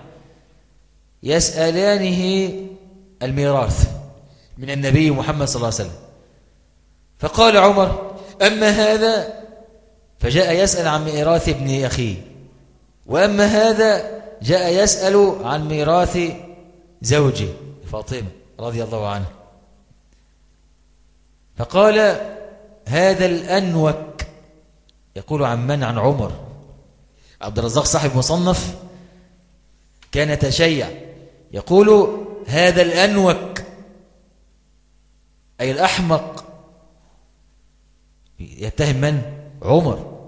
يسألانه الميراث من النبي محمد صلى الله عليه وسلم، فقال عمر: أما هذا فجاء يسأل عن ميراث ابن أخيه، وأما هذا جاء يسأل عن ميراث زوجه فاطمة رضي الله عنها. فقال: هذا الأنوك، يقول عن من؟ عن عمر. عبد الرزاق صاحب مصنف كان تشيع، يقول: هذا الأنوك أي الأحمق، يتهم من؟ عمر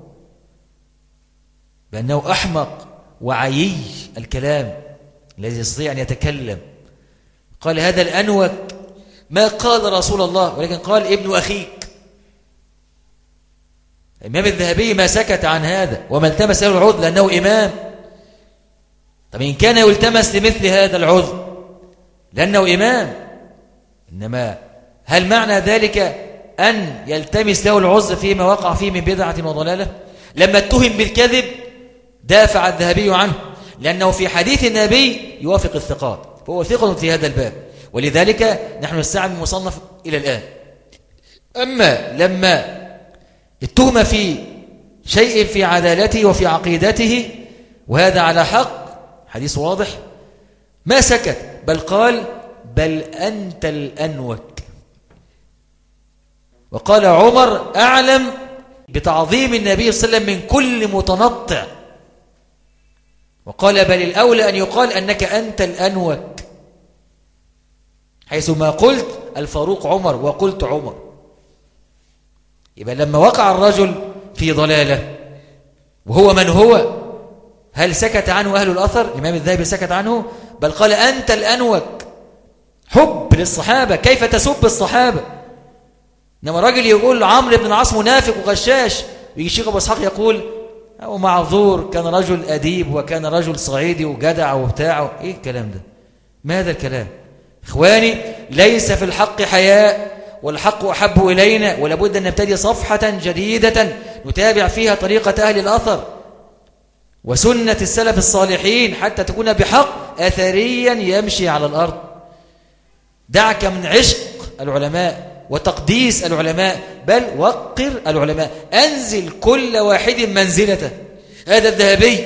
بأنه أحمق وعيي الكلام الذي يستطيع أن يتكلم. قال: هذا الأنوك، ما قال رسول الله ولكن قال ابن أخيك. الإمام الذهبي ما سكت عن هذا وما التمس له العذر لأنه إمام. طب إن كان يلتمس لمثل هذا العذر لأنه إمام، إنما هل معنى ذلك أن يلتمس له العذر فيما وقع فيه من بدعة وضلالة؟ لما اتهم بالكذب دافع الذهبي عنه لأنه في حديث النبي يوافق الثقات، فهو ثقة في هذا الباب، ولذلك نحن نستعمل المصنف إلى الآن. أما لما اتهم في شيء في عدالته وفي عقيدته وهذا على حق، حديث واضح، ما سكت بل قال: بل أنت الأنوك. وقال عمر أعلم بتعظيم النبي صلى الله عليه وسلم من كل متنطع، وقال بل الأولى أن يقال أنك أنت الأنوك، حيث ما قلت الفاروق عمر وقلت عمر. يبقى لما وقع الرجل في ضلالة وهو من هو، هل سكت عنه أهل الأثر؟ الإمام الذهبي سكت عنه، بل قال أنت الأنوك. حب للصحابة، كيف تسب الصحابة؟ إنما راجل يقول عمرو بن العاص منافق وغشاش، ويجي الشيخ أبو إسحاق يقول أو معذور، كان رجل أديب وكان رجل صعيدي وجدع وبتاع. إيه الكلام ده؟ ماذا الكلام؟ إخواني، ليس في الحق حياء، والحق أحب إلينا، ولابد أن نبتدي صفحة جديدة نتابع فيها طريقة أهل الأثر وسنة السلف الصالحين حتى تكون بحق أثريا يمشي على الأرض. دعك من عشق العلماء وتقديس العلماء، بل وقر العلماء، أنزل كل واحد منزلته. هذا الذهبي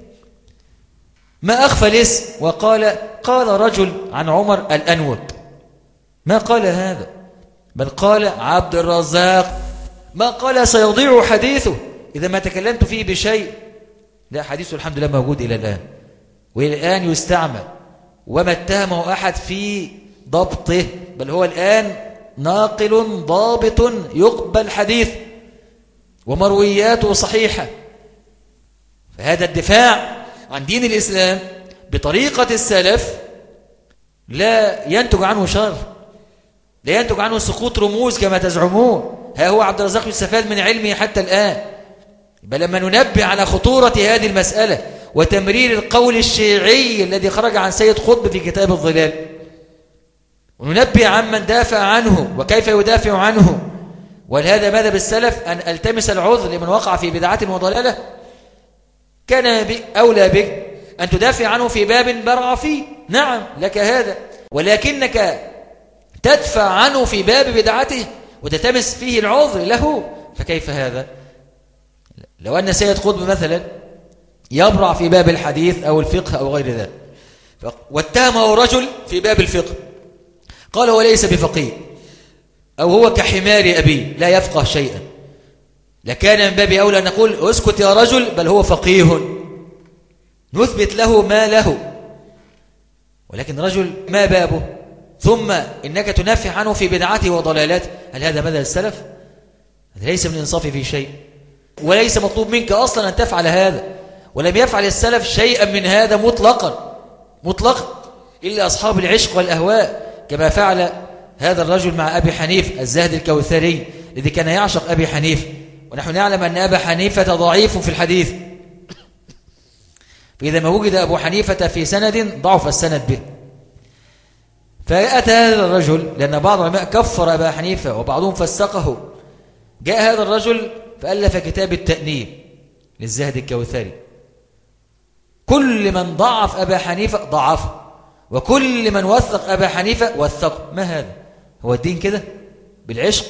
ما أخفى الاسم وقال قال رجل عن عمر الأنوك، ما قال هذا، بل قال عبد الرزاق، ما قال سيضيع حديثه إذا ما تكلمت فيه بشيء. لا، حديثه الحمد لله موجود إلى الآن، وإلى الآن يستعمل، وما اتهمه أحد في ضبطه، بل هو الآن ناقل ضابط يقبل حديث ومروياته صحيحة. فهذا الدفاع عن دين الإسلام بطريقة السلف لا ينتج عنه شر، لا ينتج عنه سقوط رموز كما تزعمون. ها هو عبد الرزاق يستفاد من علمه حتى الآن. بل لما ننبه على خطورة هذه المسألة وتمرير القول الشيعي الذي خرج عن سيد قطب في كتاب الظلال، وننبه عمن دافع عنه وكيف يدافع عنه، ولهذا ماذا بالسلف أن ألتمس العذر لمن وقع في بدعة وضلالة، كان أولى بك أن تدافع عنه في باب برع فيه، نعم لك هذا، ولكنك تدفع عنه في باب بدعته وتلتمس فيه العذر له، فكيف هذا؟ لو أن سيد قطب مثلا يبرع في باب الحديث أو الفقه أو غير ذلك، واتهمه رجل في باب الفقه قال هو ليس بفقيه، أو هو كحمار أبي لا يفقه شيئا، لكان من باب أولى أن نقول اسكت يا رجل، بل هو فقيه، نثبت له ما له. ولكن رجل ما بابه، ثم إنك تنفي عنه في بدعته وضلالاته، هل هذا مذهب السلف؟ هذا ليس من إنصاف في شيء، وليس مطلوب منك أصلا أن تفعل هذا، ولم يفعل السلف شيئا من هذا مطلقا إلا أصحاب العشق والأهواء، كما فعل هذا الرجل مع أبي حنيف الزاهد الكوثري الذي كان يعشق أبي حنيف، ونحن نعلم أن أبا حنيفة ضعيف في الحديث، فإذا ما وجد أبو حنيفة في سند ضعف السند به. فأتى هذا الرجل، لأن بعض العلماء كفر أبا حنيفة وبعضهم فسقه، جاء هذا الرجل فألف كتاب التأنيب للزاهد الكوثري، كل من ضعف أبا حنيفة ضعفه، وكل من وثق أبا حنيفة وثقه. ما هذا؟ هو الدين كده بالعشق؟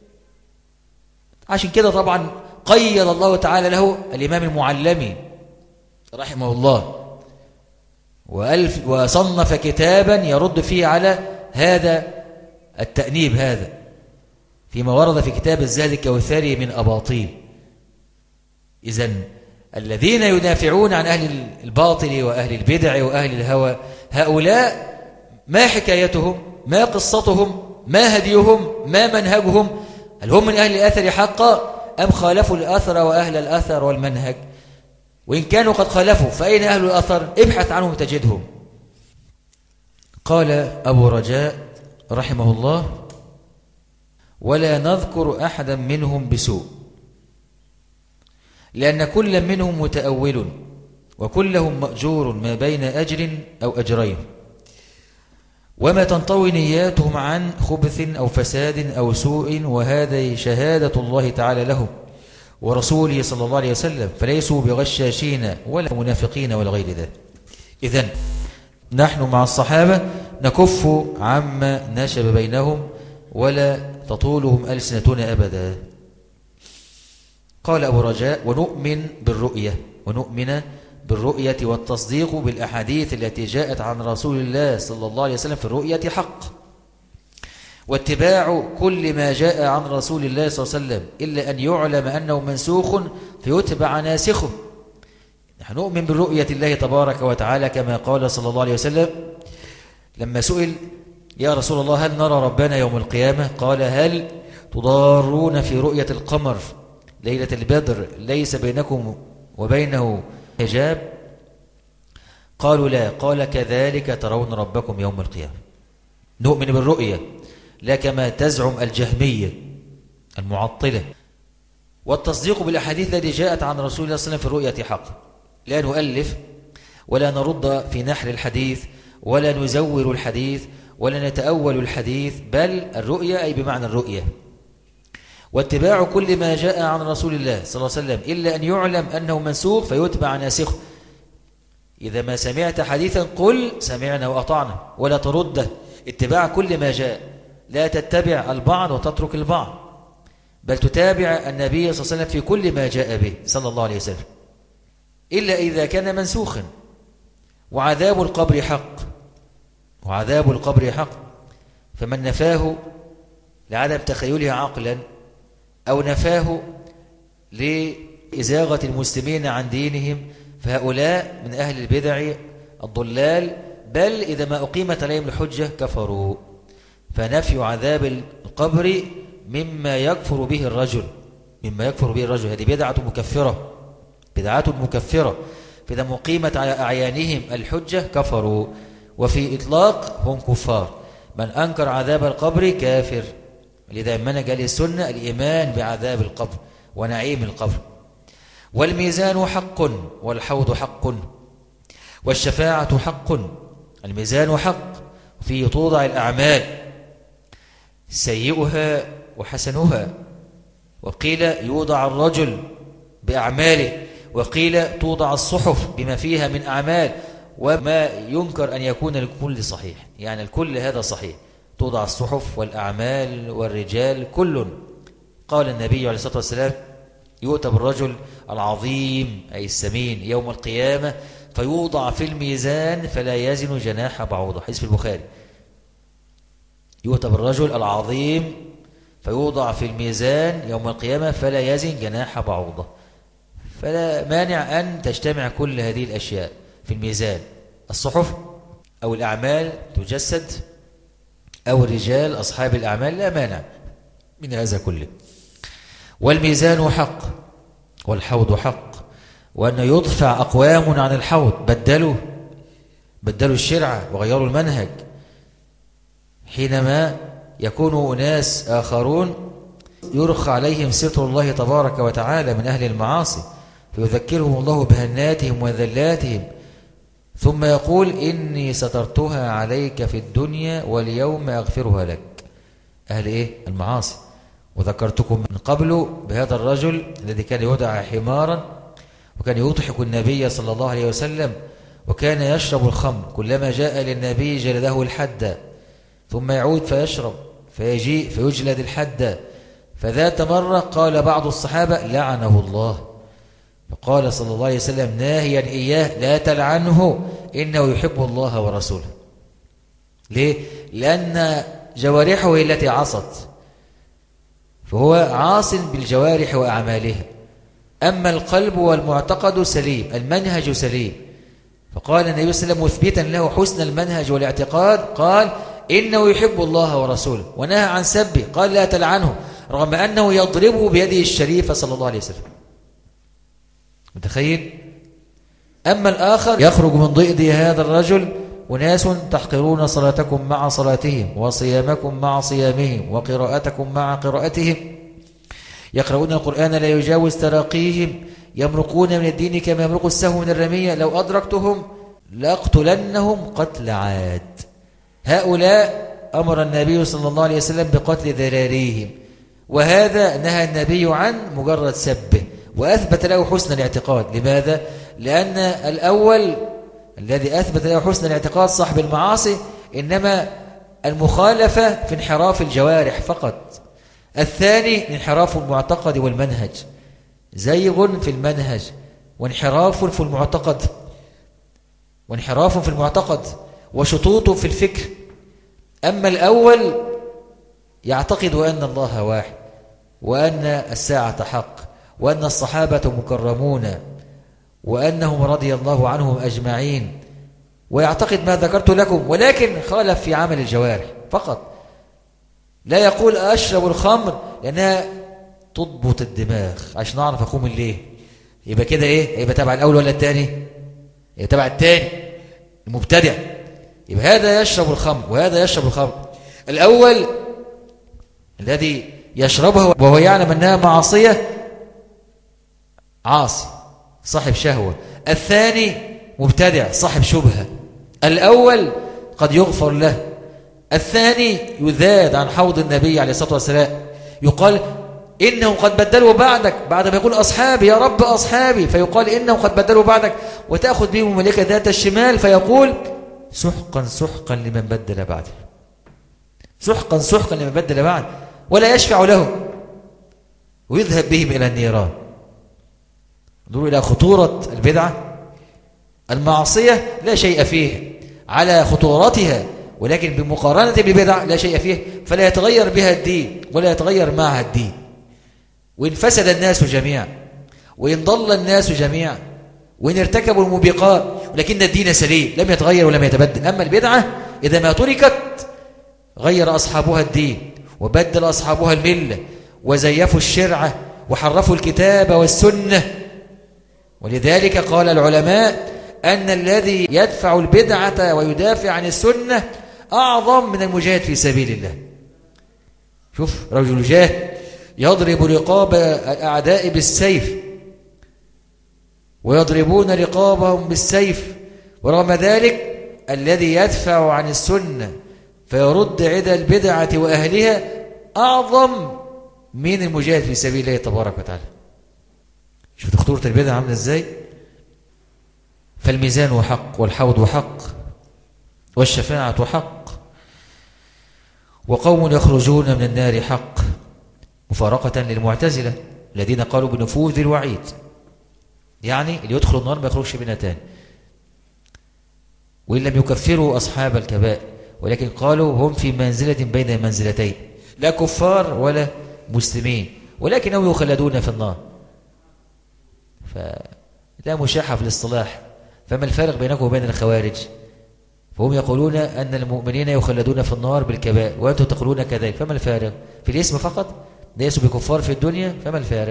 عشان كده طبعا قيد الله تعالى له الإمام المعلمي رحمه الله، وصنف كتابا يرد فيه على هذا التأنيب هذا، فيما ورد في كتاب الزاهد الكوثري من أباطيل. إذن الذين يدافعون عن أهل الباطل وأهل البدع وأهل الهوى، هؤلاء ما حكايتهم، ما قصتهم، ما هديهم، ما منهجهم؟ هل هم من أهل الأثر حقا أم خالفوا الأثر وأهل الأثر والمنهج؟ وإن كانوا قد خالفوا فأين أهل الأثر؟ ابحث عنهم تجدهم. قال أبو رجاء رحمه الله: ولا نذكر أحدا منهم بسوء، لأن كل منهم متأول، وكلهم مأجور ما بين أجر أو أجرين، وما تنطوي نياتهم عن خبث أو فساد أو سوء، وهذا شهادة الله تعالى لهم ورسوله صلى الله عليه وسلم، فليسوا بغشاشين ولا منافقين ولا غير ذلك. إذن نحن مع الصحابة نكف عما نشب بينهم ولا تطولهم ألسنتنا أبدا. قال أبو رجاء: ونؤمن بالرؤية والتصديق بالأحاديث التي جاءت عن رسول الله صلى الله عليه وسلم في الرؤية حق، واتباع كل ما جاء عن رسول الله صلى الله عليه وسلم إلا أن يعلم أنه منسوخ فيتبع ناسخه. نحن نؤمن برؤية الله تبارك وتعالى كما قال صلى الله عليه وسلم لما سئل يا رسول الله هل نرى ربنا يوم القيامة؟ قال هل تضارون في رؤية القمر ليلة البدر ليس بينكم وبينه حجاب؟ قالوا لا. قال كذلك ترون ربكم يوم القيامة. نؤمن بالرؤية لا كما تزعم الجهمية المعطلة. والتصديق بالأحاديث التي جاءت عن رسول الله صلى الله عليه وسلم في الرؤية حق. لا نؤلف ولا نرد في نحر الحديث ولا نزور الحديث ولا نتأول الحديث، بل الرؤية أي بمعنى الرؤية. واتباع كل ما جاء عن رسول الله صلى الله عليه وسلم إلا أن يعلم أنه منسوخ فيتبع ناسخه. إذا ما سمعت حديثا قل سمعنا وأطعنا ولا ترده. اتباع كل ما جاء، لا تتبع البعض وتترك البعض، بل تتابع النبي صلى الله عليه وسلم في كل ما جاء به صلى الله عليه وسلم، إلا إذا كان منسوخا. وعذاب القبر حق، وعذاب القبر حق، فمن نفاه لعدم تخيله عقلا أو نفاه لإزاغة المسلمين عن دينهم فهؤلاء من أهل البدع الضلال، بل إذا ما أقيمت عليهم الحجة كفروا. فنفي عذاب القبر مما يكفر به الرجل، مما يكفر به الرجل، هذه بدعة مكفرة، بدعة مكفرة. فإذا مقيمت على أعيانهم الحجة كفروا، وفي إطلاق هم كفار. من أنكر عذاب القبر كافر. لذا منهج أهل السنة الإيمان بعذاب القبر ونعيم القبر. والميزان حق والحوض حق والشفاعة حق. الميزان حق فيه توضع الأعمال سيئها وحسنها، وقيل يوضع الرجل بأعماله، وقيل توضع الصحف بما فيها من أعمال، وما ينكر أن يكون الكل صحيح، يعني الكل هذا صحيح، توضع الصحف والأعمال والرجال كل. قال النبي عليه الصلاة والسلام يؤتى بالرجل العظيم أي السمين يوم القيامة فيوضع في الميزان فلا يزن جناح بعوضة، حديث في البخاري. يؤتى بالرجل العظيم فيوضع في الميزان يوم القيامة فلا يزن جناح بعوضة. فلا مانع أن تجتمع كل هذه الأشياء في الميزان، الصحف أو الأعمال تجسد أو الرجال أصحاب الأعمال، لا مانع من هذا كله. والميزان حق والحوض حق، وأن يدفع أقوام عن الحوض، بدلوا الشرع وغيروا المنهج. حينما يكون أناس آخرون يرخى عليهم ستر الله تبارك وتعالى من أهل المعاصي فيذكرهم الله بهناتهم وذلاتهم، ثم يقول إني سترتها عليك في الدنيا واليوم أغفرها لك. أهل إيه؟ المعاصي. وذكرتكم من قبل بهذا الرجل الذي كان يدعى حمارا، وكان يضحك النبي صلى الله عليه وسلم، وكان يشرب الخمر، كلما جاء للنبي جلده الحد، ثم يعود فيشرب فيجيء فيجلد الحد. فذات مرة قال بعض الصحابة لعنه الله، فقال صلى الله عليه وسلم ناهيا إياه لا تلعنه إنه يحب الله ورسوله. ليه؟ لأن جوارحه هي التي عصت، فهو عاص بالجوارح وأعمالها. أما القلب والمعتقد سليم، المنهج سليم. فقال النبي صلى الله عليه وسلم مثبتا له حسن المنهج والاعتقاد، قال إنه يحب الله ورسوله، ونهى عن سبه، قال لا تلعنه، رغم أنه يضربه بيده الشريفة صلى الله عليه وسلم. متخيل؟ أما الآخر يخرج من ضئد هذا الرجل أناس تحقرون صلاتكم مع صلاتهم وصيامكم مع صيامهم وقراءتكم مع قراءتهم، يقرؤون القرآن لا يجاوز تراقيهم، يمرقون من الدين كما يمرق السهم من الرمية، لو أدركتهم لأقتلنهم قتل عاد. هؤلاء أمر النبي صلى الله عليه وسلم بقتل ذراريهم، وهذا نهى النبي عن مجرد سبه، وأثبت له حسن الاعتقاد. لماذا؟ لأن الأول الذي أثبت له حسن الاعتقاد صاحب المعاصي، إنما المخالفة في انحراف الجوارح فقط. الثاني انحراف المعتقد والمنهج، زيغ في المنهج وانحراف في المعتقد، وانحراف في المعتقد وشطوط في الفكر. أما الأول يعتقد أن الله واحد، وأن الساعة حق، وأن الصحابة مكرمون، وأنهم رضي الله عنهم أجمعين، ويعتقد ما ذكرت لكم، ولكن خالف في عمل الجوارح فقط. لا يقول أشرب الخمر لأنها تضبط الدماغ عشان أعرف أقوم الليل، يبقى كده إيه؟ يبقى تبع الأول ولا الثاني؟ يبقى تبع الثاني المبتدع. يبقى هذا يشرب الخمر وهذا يشرب الخمر. الأول الذي يشربها وهو يعلم أنها معصية، عاصي صاحب شهوة. الثاني مبتدع صاحب شبهة. الأول قد يغفر له، الثاني يذاد عن حوض النبي عليه الصلاة والسلام، يقال إنهم قد بدلوا بعدك، بعد ما يقول أصحابي يا رب أصحابي، فيقال إنهم قد بدلوا بعدك، وتأخذ بهم ملكة ذات الشمال فيقول سحقا سحقا لمن بدل بعده، سحقا سحقا لمن بدل بعد، ولا يشفع له، ويذهب بهم إلى النيران. انظروا إلى خطورة البدعة. المعصية لا شيء فيه على خطورتها، ولكن بمقارنة بالبدع لا شيء فيه، فلا يتغير بها الدين ولا يتغير معها الدين. وإن فسد الناس جميعا، وإن ضل الناس جميعا، وإن ارتكبوا الموبقات، ولكن الدين سليم لم يتغير ولم يتبدل. أما البدعة إذا ما تركت غير أصحابها الدين، وبدل أصحابها الملة، وزيفوا الشرعة، وحرفوا الكتاب والسنة. ولذلك قال العلماء أن الذي يدفع البدعة ويدافع عن السنة أعظم من المجاهد في سبيل الله. شوف رجل جاهد يضرب رقاب الأعداء بالسيف، ويضربون رقابهم بالسيف، ورغم ذلك الذي يدفع عن السنة فيرد عدى البدعة وأهلها أعظم من المجاهد في سبيل الله تبارك وتعالى. شوف خطورة البدعة عاملة ازاي. فالميزان حق، والحوض حق، والشفاعة حق، وقوم يخرجون من النار حق، مفارقة للمعتزلة الذين قالوا بنفوذ الوعيد، يعني اللي يدخل النار ما يخرجش منها تاني، وإن لم يكفروا أصحاب الكبائر، ولكن قالوا هم في منزلة بين منزلتين، لا كفار ولا مسلمين، ولكنهم يخلدون في النار. فلا مشاحة في الاصطلاح. فما الفارق بينكم وبين الخوارج؟ فهم يقولون أن المؤمنين يخلدون في النار بالكبائر، وأنتم تقولون كذلك. فما الفارق؟ في الاسم فقط، ليسوا بكفار في الدنيا. فما الفارق؟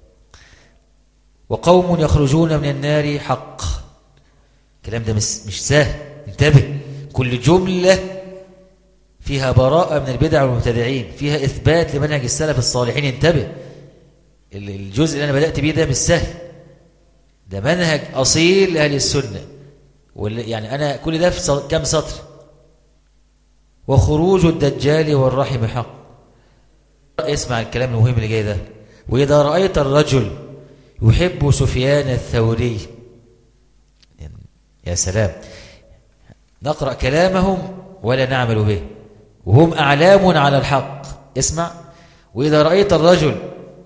وقوم يخرجون من النار حق. الكلام ده مش سهل، انتبه. كل جملة فيها براءة من البدع والمبتدعين، فيها إثبات لمنهج السلف الصالحين. انتبه، الجزء اللي أنا بدأت بيه ده مش سهل، ده منهج أصيل لأهل السنة. يعني أنا كل ده في كم سطر. وخروج الدجال والرحم حق. اسمع الكلام المهم اللي جاي ده. وإذا رأيت الرجل يحب سفيان الثوري، يا سلام، نقرأ كلامهم ولا نعمل به، وهم أعلام على الحق. اسمع. وإذا رأيت الرجل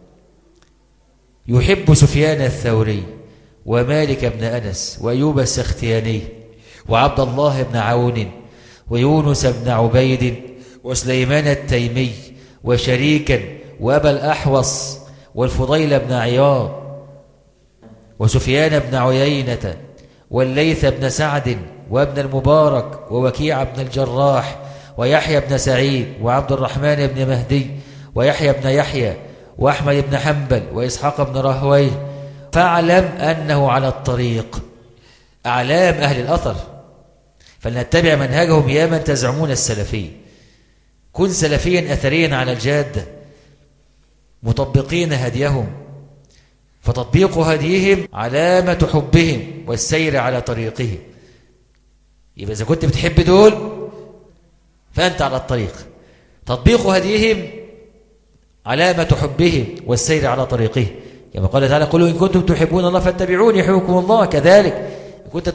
يحب سفيان الثوري ومالك بن أنس وأيوب السختياني وعبد الله بن عون ويونس بن عبيد وسليمان التيمي وشريكا وأبا الأحوص والفضيل بن عياض وسفيان بن عيينة والليث بن سعد وابن المبارك ووكيع بن الجراح ويحيى بن سعيد وعبد الرحمن بن مهدي ويحيى بن يحيى وأحمد بن حنبل وإسحاق بن راهويه، فاعلم أنه على الطريق. أعلام أهل الأثر، فلنتبع منهجهم يا من تزعمون السلفي. كن سلفيا أثريا على الجادة، مطبقين هديهم، فتطبيق هديهم علامة حبهم والسير على طريقهم. يبقى إذا كنت بتحب دول فأنت على الطريق. تطبيق هديهم علامة حبهم والسير على طريقهم، كما قال تعالى قولوا إن كنتم تحبون الله فاتبعوني يحببكم الله. كذلك إن كنت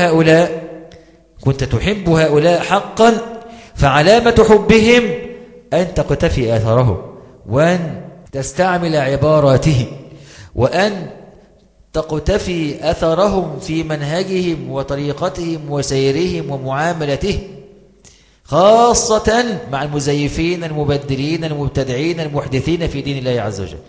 تحب هؤلاء حقا، فعلامة حبهم أن تقتفي آثارهم، وأن تستعمل عباراتهم، وأن تقتفي أثرهم في منهجهم وطريقتهم وسيرهم ومعاملتهم. خاصة مع المزيفين المبدلين المبتدعين المحدثين في دين الله عز وجل،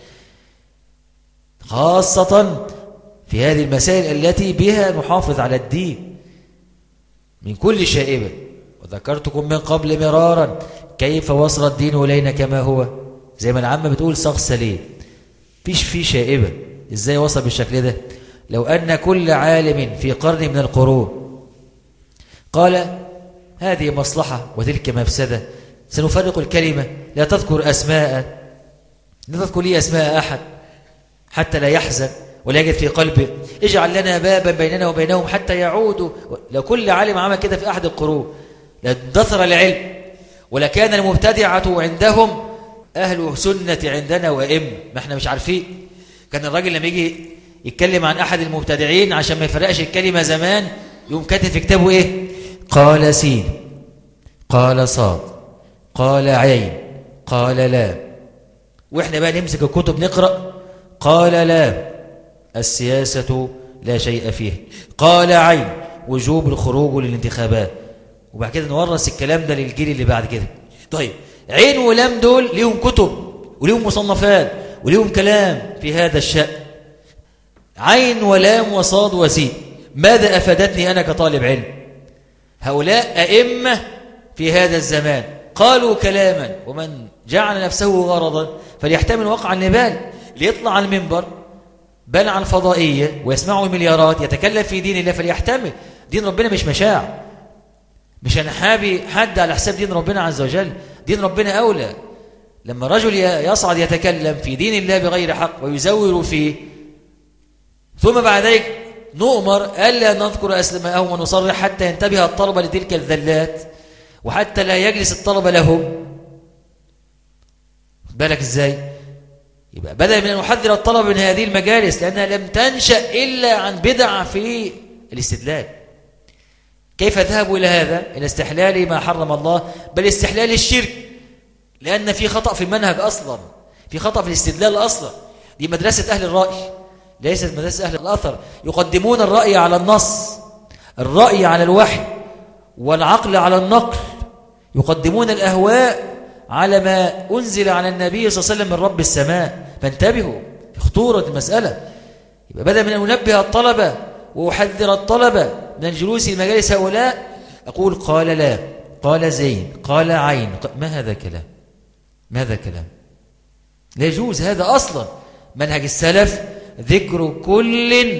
خاصة في هذه المسائل التي بها نحافظ على الدين من كل شائبة. وذكرتكم من قبل مرارا كيف وصل الدين إلينا كما هو، زي ما العامة بتقول صاغ سليم، فيش فيه شائبة. ازاي وصل بالشكل ده؟ لو أن كل عالم في قرن من القرون قال هذه مصلحة وتلك مفسدة، سنفرق الكلمة، لا تذكر أسماء، لا تذكر لي أسماء أحد حتى لا يحزن ولا يجد في قلبه، اجعل لنا بابا بيننا وبينهم حتى يعودوا. لو كل عالم عمل كده في أحد القرون لاندثر العلم، ولكان المبتدعة عندهم أهل سنة عندنا وإم، ما احنا مش عارفين. كان الراجل لما يجي يتكلم عن أحد المبتدعين عشان ما يفرقش الكلمة زمان يقوم كاتب في كتابه إيه؟ قال سين، قال صاد، قال عين، قال لا. وإحنا بقى نمسك الكتب نقرأ قال لا السياسة لا شيء فيه، قال عين وجوب الخروج للانتخابات، وبعد كده نورث الكلام ده للجيل اللي بعد كده. طيب عين ولام دول ليهم كتب وليهم مصنفات وليهم كلام في هذا الشأن. عين ولام وصاد وسين ماذا أفادتني أنا كطالب علم؟ هؤلاء أئمة في هذا الزمان قالوا كلاما، ومن جعل نفسه غرضا فليحتمل وقع النبال، ليطلع على المنبر بل على الفضائية ويسمعوا المليارات يتكلم في دين الله فليحتمل. دين ربنا مش مشاع، مش هنحابي حد على حساب دين ربنا عز وجل. دين ربنا أولى. لما رجل يصعد يتكلم في دين الله بغير حق ويزور فيه، ثم بعد ذلك نؤمر ألا نذكر أسماءهم ونصرح حتى ينتبه الطلبة لتلك الذلات، وحتى لا يجلس الطلبة لهم. بالك إزاي؟ يبقى بدل من أن نحذر الطلبة من هذه المجالس، لأنها لم تنشأ إلا عن بدع في الاستدلال. كيف ذهبوا إلى هذا؟ إلى استحلال ما حرم الله، بل استحلال الشرك، لأن في خطأ في المنهج أصلا، في خطأ في الاستدلال أصلا. دي مدرسة أهل الرأي ليست مدرسة أهل الأثر. يقدمون الرأي على النص، الرأي على الوحي، والعقل على النقل. يقدمون الأهواء على ما أنزل على النبي صلى الله عليه وسلم من رب السماء. فانتبهوا في خطورة المسألة. يبقى بدل من أن أنبه الطلبة وأحذر الطلبة من الجلوس في مجالس هؤلاء، أقول قال لا، قال زين، قال عين. ما هذا كلام؟ ماذا كلام؟ لا يجوز هذا أصلا. منهج السلف ذكر كل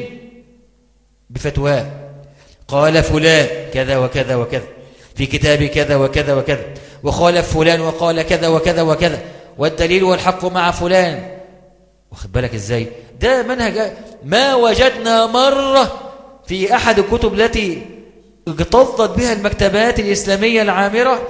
بفتواه. قال فلان كذا وكذا وكذا في كتاب كذا وكذا وكذا، وخالف فلان وقال كذا وكذا وكذا، والدليل والحق مع فلان. واخد بالك ازاي؟ ده منهج ما وجدنا مرة في أحد الكتب التي اكتظت بها المكتبات الإسلامية العامرة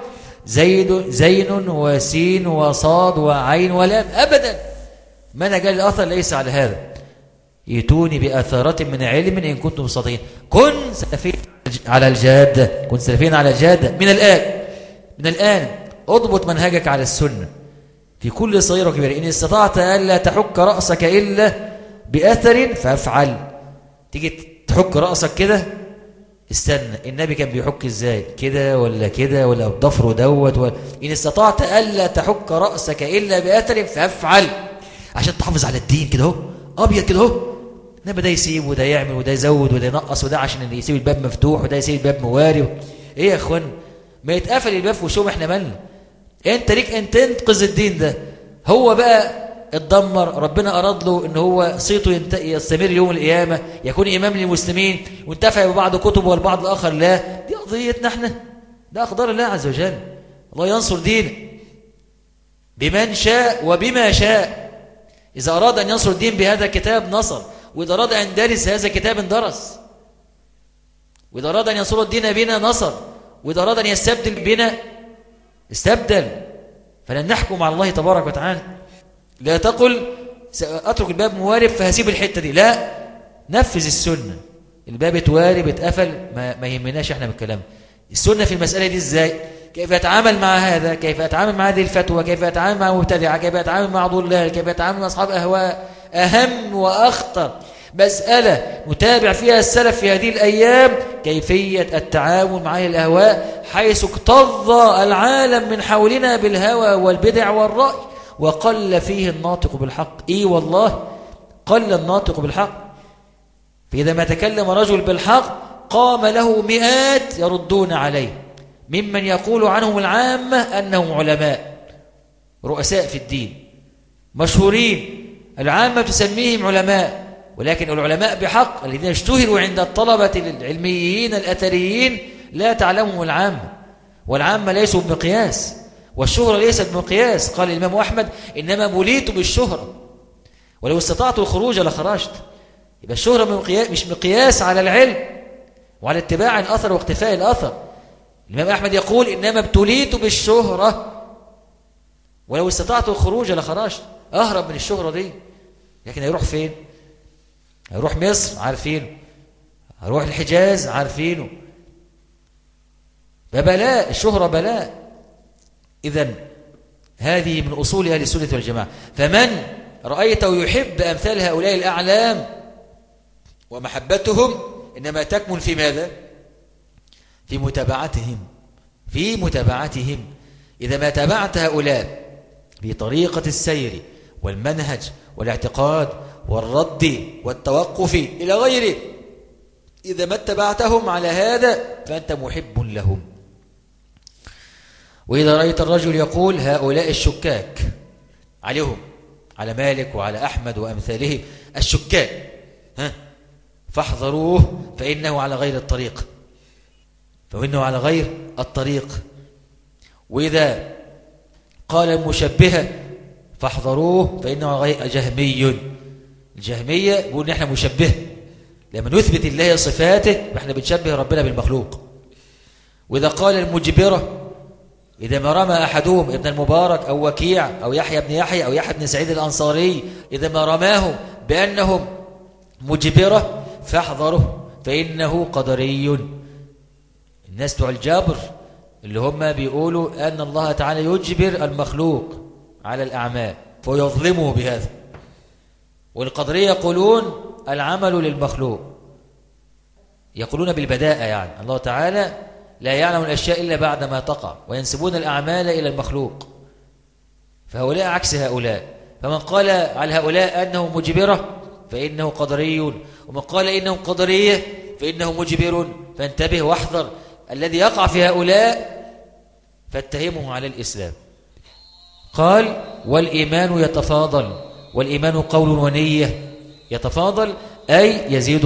زين وسين وصاد وعين ولام أبدا. منهج الأثر ليس على هذا. يتوني بأثارة من علم إن كنتم صادقين. كن سلفين على الجادة، كن سلفين على الجادة من الآن اضبط منهجك على السنة في كل صغير وكبير. إن استطعت ألا تحك رأسك إلا بأثر فافعل. تيجي تحك رأسك كده، استنى النبي كان بيحك ازاي؟ كده ولا كده ولا بضفره دوت إن استطعت ألا تحك رأسك إلا بأثر فافعل، عشان تحافظ على الدين كده اهو أبيض كده اهو. إنما ده يسيب وده يعمل وده يزود وده ينقص، وده عشان يسيب الباب مفتوح وده يسيب الباب مواري. إيه يا أخوان؟ ما يتقفل الباب في وشهم. إحنا مالنا؟ أنت ليك أن تنقذ الدين ده. هو بقى اتدمر، ربنا أراد له أن هو صيته يستمر يوم القيامة، يكون إمام للمسلمين وانتفع ببعض كتبه والبعض الآخر لا. دي قضيتنا احنا، ده أقدار الله عز وجل. الله ينصر دينه بمن شاء وبما شاء. إذا أراد أن ينصر الدين بهذا الكتاب نصر، وإذا أراد أن درس هذا الكتاب اندرس، وإذا أراد أن ينصر الدين بنا نصر، وإذا أراد أن يستبدل بنا استبدل. فلن نحكم على الله تبارك وتعالى. لا تقل سأترك الباب موارب فهسيب الحتة دي، لا، نفذ السنة. الباب اتوارب اتقفل ما يهمناش احنا بالكلام. السنة في المسألة دي ازاي؟ كيف يتعامل مع هذا؟ كيف يتعامل مع هذه الفتوى؟ كيف يتعامل مع مبتدعة؟ كيف يتعامل مع ضلال؟ كيف يتعامل مع أصحاب أهواء؟ أهم وأخطر مسألة نتابع فيها السلف في هذه الأيام كيفية التعامل مع الأهواء، حيث اكتظ العالم من حولنا بالهوى والبدع والرأي، وقل فيه الناطق بالحق. والله قل الناطق بالحق. فإذا ما تكلم رجل بالحق قام له مئات يردون عليه، ممن يقول عنهم العامة أنهم علماء رؤساء في الدين مشهورين، العامة تسميهم علماء، ولكن العلماء بحق الذين اشتهروا عند الطلبة العلميين الأثريين لا تعلمهم العامة، والعامة ليسوا بمقياس، والشهرة ليست بمقياس. قال الإمام أحمد: إنما بليت بالشهرة ولو استطعت الخروج لخرجت. يبقى الشهرة مش مقياس على العلم وعلى اتباع الأثر واقتفاء الأثر. الإمام أحمد يقول: إنما ابتليت بالشهرة ولو استطعت الخروج لخرجت. أهرب من الشهرة دي، لكن هيروح فين؟ هيروح مصر عارفينه، هيروح الحجاز عارفينه. بلاء الشهرة بلاء. إذن هذه من أصول أهل السنة والجماعة. فمن رأيته يحب أمثال هؤلاء الأعلام ومحبتهم إنما تكمن في ماذا؟ في متابعتهم. إذا ما تابعت هؤلاء بطريقة السير والمنهج والاعتقاد والرد والتوقف إلى غيره، إذا ما اتبعتهم على هذا فأنت محب لهم. وإذا رأيت الرجل يقول هؤلاء الشكاك عليهم، على مالك وعلى أحمد وأمثاله الشكاك، فاحذروه فإنه على غير الطريق. وإذا قال المشبهة فاحذروه فإنه على غير الجهمية يقول نحن مشبه، لما نثبت الله صفاته نحن بنشبه ربنا بالمخلوق. وإذا قال المجبرة، إذا ما رمى أحدهم ابن المبارك أو وكيع أو يحيى بن يحيى أو يحيى بن سعيد الأنصاري، إذا ما رماه بأنهم مجبرة فاحذره فإنه قدري. الناس بتوع الجبر اللي هم بيقولوا أن الله تعالى يجبر المخلوق على الأعمال فيظلمه بهذا، والقدرية يقولون العمل للمخلوق، يقولون بالبداءة، يعني الله تعالى لا يعلم الأشياء إلا بعد ما تقع، وينسبون الأعمال إلى المخلوق. فهؤلاء عكس هؤلاء. فمن قال على هؤلاء أنه مجبرة فإنه قدري، ومن قال إنه قدرية فإنه مجبر. فانتبه واحذر الذي يقع في هؤلاء فاتهمه على الإسلام. قال والإيمان يتفاضل، والإيمان قول ونية. يتفاضل أي يزيد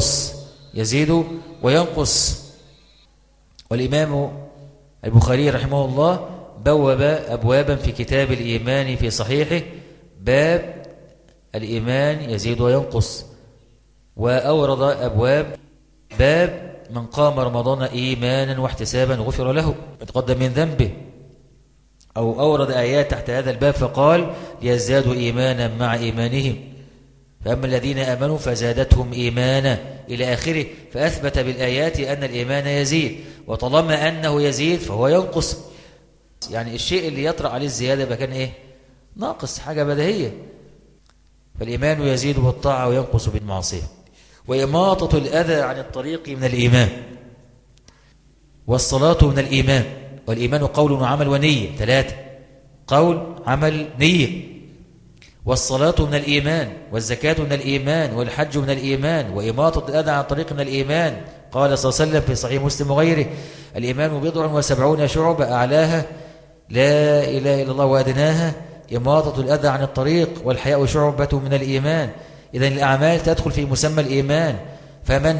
وينقص. والإمام البخاري رحمه الله بوب أبوابا في كتاب الإيمان في صحيحه، باب الإيمان يزيد وينقص، وأورد أبواب باب من قام رمضان إيمانا واحتسابا غفر له ما تقدم من ذنبه، أو أورد آيات تحت هذا الباب فقال ليزدادوا إيمانا مع إيمانهم، فأما الذين آمنوا فزادتهم إيمانا إلى آخره. فأثبت بالآيات أن الإيمان يزيد، وطالما أنه يزيد فهو ينقص. يعني الشيء اللي يطرأ عليه الزيادة بكان إيه؟ ناقص، حاجة بديهية. فالإيمان يزيد بالطاعة وينقص بالمعصية. وإماطة الأذى عن الطريق من الإيمان، والصلاة من الإيمان. والإيمان قول وعمل ونية، 3: قول عمل نية. والصلاة من الإيمان، والزكاة من الإيمان، والحج من الإيمان، وإماطة الأذى عن الطريق من الإيمان. قال صلى الله عليه وسلم في صحيح مسلم وغيره: الإيمان 70 شعبة، أعلاها لا إله إلا الله وأدناها إماطة الأذى عن الطريق، والحياء شعبة من الإيمان. إذن الأعمال تدخل في مسمى الإيمان. فمن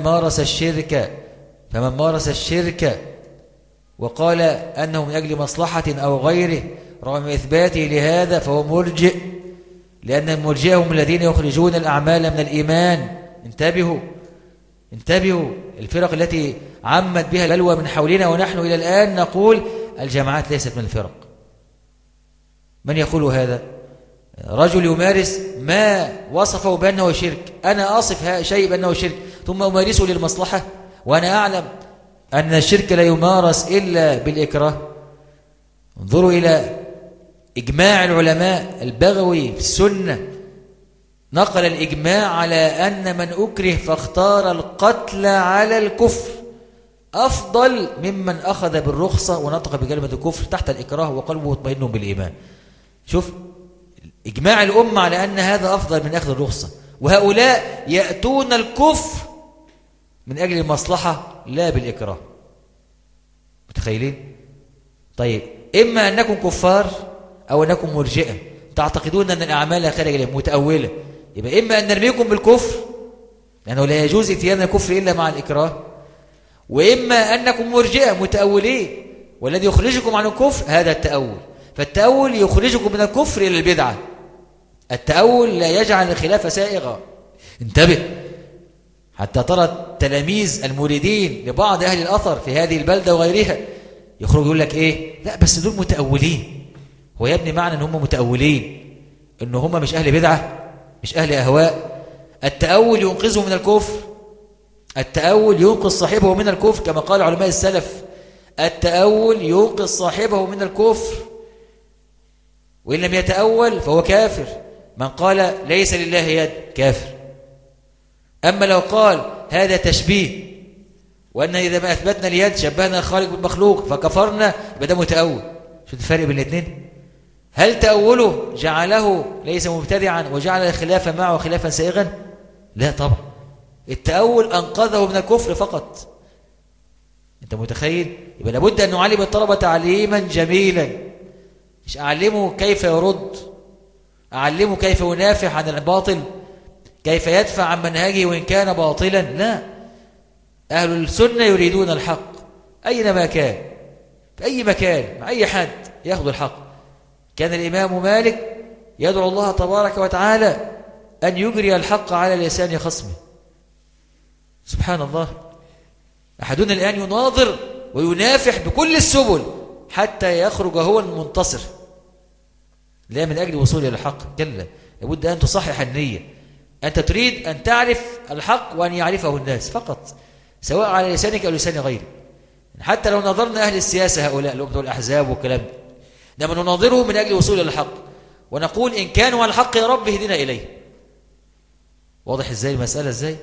مارس الشرك وقال أنه من أجل مصلحة أو غيره رغم إثباته لهذا فهو مرجئ، لأن المرجئة هم الذين يخرجون الأعمال من الإيمان. انتبهوا الفرق التي عمت بها البلوى من حولنا، ونحن إلى الآن نقول الجماعات ليست من الفرق. من يقول هذا؟ رجل يمارس ما وصفه بأنه شرك، أنا أصف شيء بأنه شرك ثم أمارسه للمصلحة، وأنا أعلم أن الشرك لا يمارس إلا بالإكراه. انظروا إلى إجماع العلماء، البغوي في السنة نقل الإجماع على أن من أكره فاختار القتل على الكفر أفضل ممن أخذ بالرخصة ونطق بكلمة الكفر تحت الإكراه وقلبه مطمئن بالإيمان. شوف إجماع الأمة على أن هذا أفضل من أخذ الرخصة، وهؤلاء يأتون الكفر من أجل المصلحة لا بالإكراه. متخيلين؟ طيب إما أنكم كفار أو أنكم مرجئة تعتقدون أن الأعمال خارج متأولة، يبقى إما أن نرميكم بالكفر لأنه لا يجوز اتيان الكفر إلا مع الإكراه، وإما أنكم مرجئة متأولين والذي يخرجكم عن الكفر هذا التأول. فالتأول يخرجكم من الكفر إلى البدعة، التأول لا يجعل الخلاف سائغا. انتبه حتى ترى التلاميذ المريدين لبعض أهل الأثر في هذه البلدة وغيرها يخرج يقول لك إيه؟ لا بس دول متأولين. هو يا ابني معنى أن هم متأولين أن هم مش أهل بدعة مش أهل أهواء. التأول ينقذه من الكفر، التأول ينقذ صاحبه من الكفر كما قال علماء السلف، التأول ينقذ صاحبه من الكفر، وإن لم يتأول فهو كافر. من قال ليس لله يد كافر. أما لو قال هذا تشبيه وأن إذا ما أثبتنا اليد شبهنا الخالق بالمخلوق فكفرنا يبقى ده متأول. شو الفرق بين الاثنين؟ هل تأوله جعله ليس مبتدعا وجعل الخلاف معه خلافا سائغا؟ لا طبعا، التأول أنقذه من الكفر فقط. أنت متخيل؟ يبقى لابد أن نعلم الطلبة تعليما جميلا، مش أعلمه كيف يرد، أعلمه كيف ينافح عن الباطل، كيف يدفع عن منهجه وإن كان باطلا. لا، أهل السنة يريدون الحق أينما كان، في أي مكان مع أي حد يأخذ الحق. كان الإمام مالك يدعو الله تبارك وتعالى أن يجري الحق على لسان خصمه. سبحان الله، أحدنا الآن يناظر وينافح بكل السبل حتى يخرج هو المنتصر، لا من أجل وصول إلى الحق. كلا، لابد أن تصحح النية. أنت تريد أن تعرف الحق وأن يعرفه الناس فقط، سواء على لسانك أو لسان غيرك. حتى لو نظرنا أهل السياسة هؤلاء اللي هم الأحزاب والكلام ده، لما نناظرهم من أجل وصول إلى الحق ونقول إن كانوا على الحق يا رب اهدنا إليه. واضح إزاي المسألة إزاي؟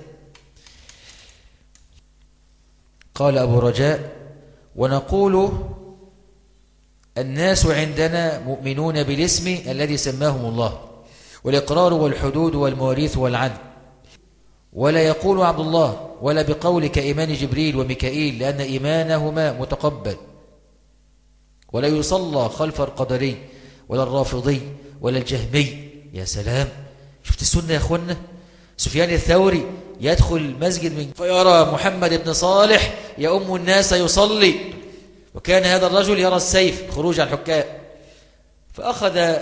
قال أبو رجاء: ونقول الناس عندنا مؤمنون بالاسم الذي سماهم الله، والإقرار والحدود والمواريث والعدل، ولا يقول عبد الله ولا بقول كإيمان جبريل وميكائيل لأن إيمانهما متقبل، ولا يصلى خلف القدري ولا الرافضي ولا الجهمي. يا سلام، شفت السنة يا أخوانا؟ سفيان الثوري يدخل المسجد من فيرى محمد بن صالح يؤم الناس يصلي، وكان هذا الرجل يرى السيف خروج على الحكام، فأخذ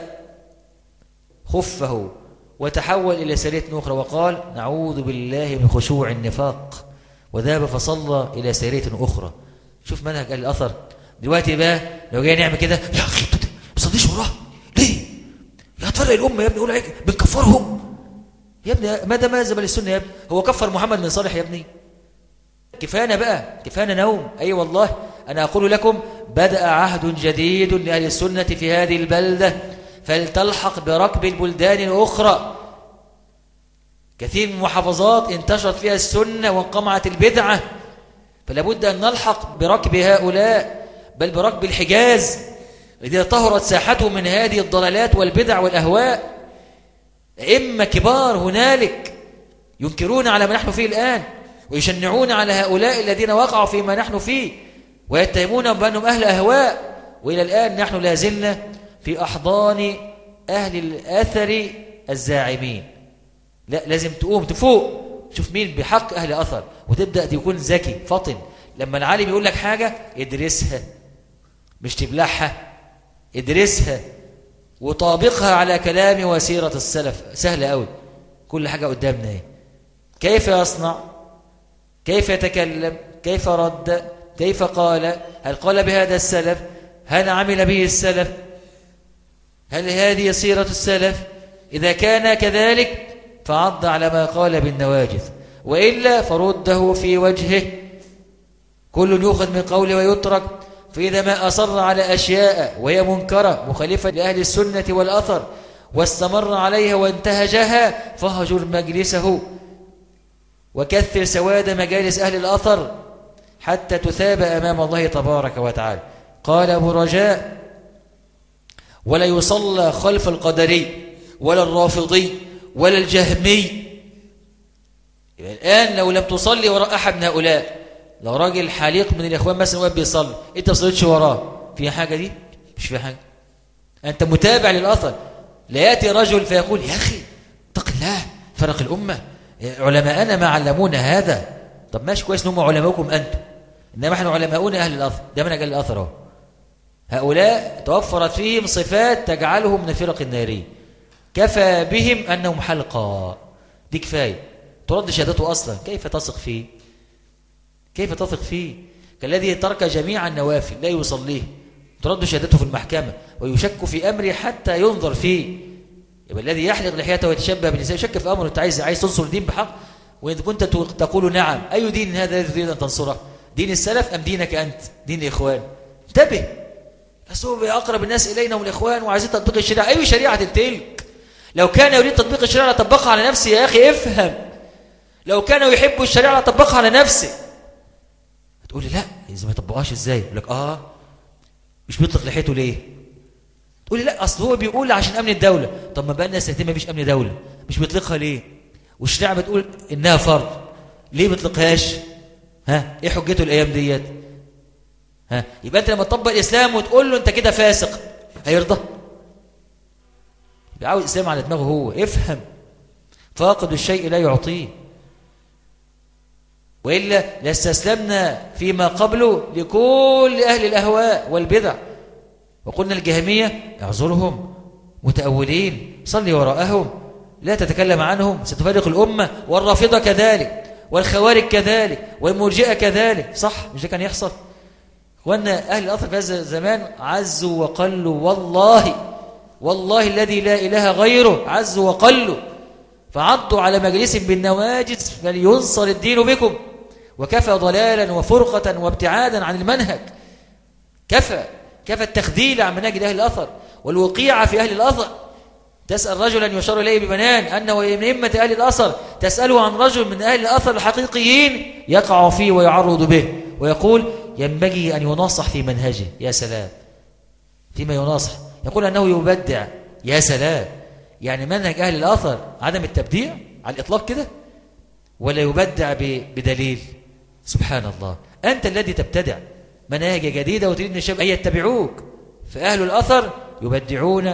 خفه وتحول إلى سرية أخرى وقال: نعوذ بالله من خشوع النفاق، وذهب فصلى إلى سرية أخرى. شوف منهج أهل الأثر. دلوقتي بقى لو جاي نعمل كده: يا أخي ما تصليش وراه ليه؟ يا تفرق الأمة يا ابني، يقول عليك بنكفرهم يا ابني. ماذا ماذا للسنة يا ابني؟ هو كفر محمد بن صالح يا ابني؟ كفانا بقى، كفانا نوم. أي والله أنا أقول لكم: بدأ عهد جديد لأهل السنة في هذه البلدة، فلتلحق بركب البلدان الأخرى. كثير من المحافظات انتشرت فيها السنة وانقمعت البدعة، فلا بد أن نلحق بركب هؤلاء، بل بركب الحجاز الذين طهرت ساحتهم من هذه الضلالات والبدع والأهواء. أئمة كبار هنالك ينكرون على ما نحن فيه الآن، ويشنعون على هؤلاء الذين وقعوا فيما نحن فيه، ويتهمون بأنهم أهل أهواء. وإلى الآن نحن لازلنا في أحضان أهل الأثر الزاعمين. لا، لازم تقوم تفوق، تشوف مين بحق أهل أثر، وتبدأ تكون ذكي فطن. لما العالم يقول لك حاجة ادرسها، مش تبلعها، ادرسها وطابقها على كلام وسيرة السلف. سهلة قوي، كل حاجة قدامنا ايه. كيف يصنع، كيف يتكلم، كيف رد، كيف قال، هل قال بهذا السلف، هل عمل به السلف، هل هذه سيرة السلف؟ إذا كان كذلك فعض على ما قال بالنواجذ، وإلا فرده في وجهه. كل يؤخذ من قوله ويترك، فإذا ما أصر على أشياء وهي منكرة مخالفة لأهل السنة والأثر واستمر عليها وانتهجها فاهجر مجلسه وكثر سواد مجالس أهل الأثر حتى تثاب أمام الله تبارك وتعالى. قال أبو رجاء: ولا يصلى خلف القدري ولا الرافضي ولا الجهمي. الآن لو لم تصلي وراء أحد من هؤلاء، لو راجل حليق من الإخوان مثلا واقف بيصلي، أنت ما صليتش وراه، في حاجة دي؟ مش في حاجة. أنت متابع للأثر. لا يأتي رجل فيقول: يا أخي اتق الله، فرق الأمة، علماءنا ما علمونا هذا. طب ماشي، كويس إنهم علماؤكم أنتم، إنما احنا علماؤنا أهل الأثر. ده منهج أهل الأثر أهو. هؤلاء توفرت فيهم صفات تجعلهم من الفرق النارية. كفى بهم أنهم حلقة، دي كفاية. ترد شهادته أصلا، كيف تثق فيه؟ كيف تثق فيه؟ كالذي ترك جميع النوافل لا يصليه، ترد شهادته في المحكمة ويشك في أمره حتى ينظر فيه. يبقى الذي يحلق لحيته ويتشبه بالنساء يشك في أمره. أنت عايز تنصر الدين بحق، وإذا كنت تقول نعم، أي دين هذا الذي تريد أن تنصره؟ دين السلف أم دينك أنت؟ دين الإخوان. انتبه، بس هو أقرب الناس إلينا هم الإخوان وعايزين تطبيق الشريعة. أي شريعة تلك؟ لو كان يريد تطبيق الشريعة لطبقها على نفسه. يا أخي افهم، لو كانوا يحبوا الشريعة لطبقها على نفسه. تقول لي لا، إذا ما يطبقهاش إزاي؟ يقول لك مش بيطلق لحيته ليه؟ تقول لي لا، أصل هو بيقول عشان أمن الدولة. طب ما بقالنا سنتين ما فيش أمن دولة، مش بيطلقها ليه؟ والشريعة بتقول إنها فرض، ليه ما بيطلقهاش؟ إيه حجته الأيام ديت؟ يبقى أنت لما تطبق الإسلام وتقول له أنت كده فاسق، هيرضى؟ يبقى عاوز الإسلام على دماغه هو. افهم، فاقد الشيء لا يعطيه، وإلا لاستسلمنا فيما قبله لكل أهل الأهواء والبدع. وقلنا الجهمية اعذرهم، متأولين، صلي وراءهم، لا تتكلم عنهم، ستفرق الأمة. والرافضة كذلك، والخوارج كذلك، والمرجئة كذلك. صح؟ مش ده كان يحصل؟ وأن أهل الأثر في هذا الزمان عزوا وقلوا، والله الذي لا إله غيره، عزوا وقلوا، فعضوا على مجلس بالنواجس فلينصر الدين بكم. وكفى ضلالا وفرقة وابتعادا عن المنهج. كفى التخذيل عن منهج أهل الأثر والوقيعة في أهل الأثر. تسأل رجلا يشار إليه ببنان أنه من أئمة أهل الأثر، تسأله عن رجل من أهل الأثر الحقيقيين يقع فيه ويعرض به ويقول ينبغي أن يناصح في منهجه. يا سلام، فيما يناصح يقول أنه يبدع. يا سلام، يعني منهج أهل الأثر عدم التبديع على الإطلاق كده، ولا يبدع بدليل؟ سبحان الله، أنت الذي تبتدع مناهج جديدة وتريد أن الشباب أن يتبعوك. فأهل الأثر يبدعون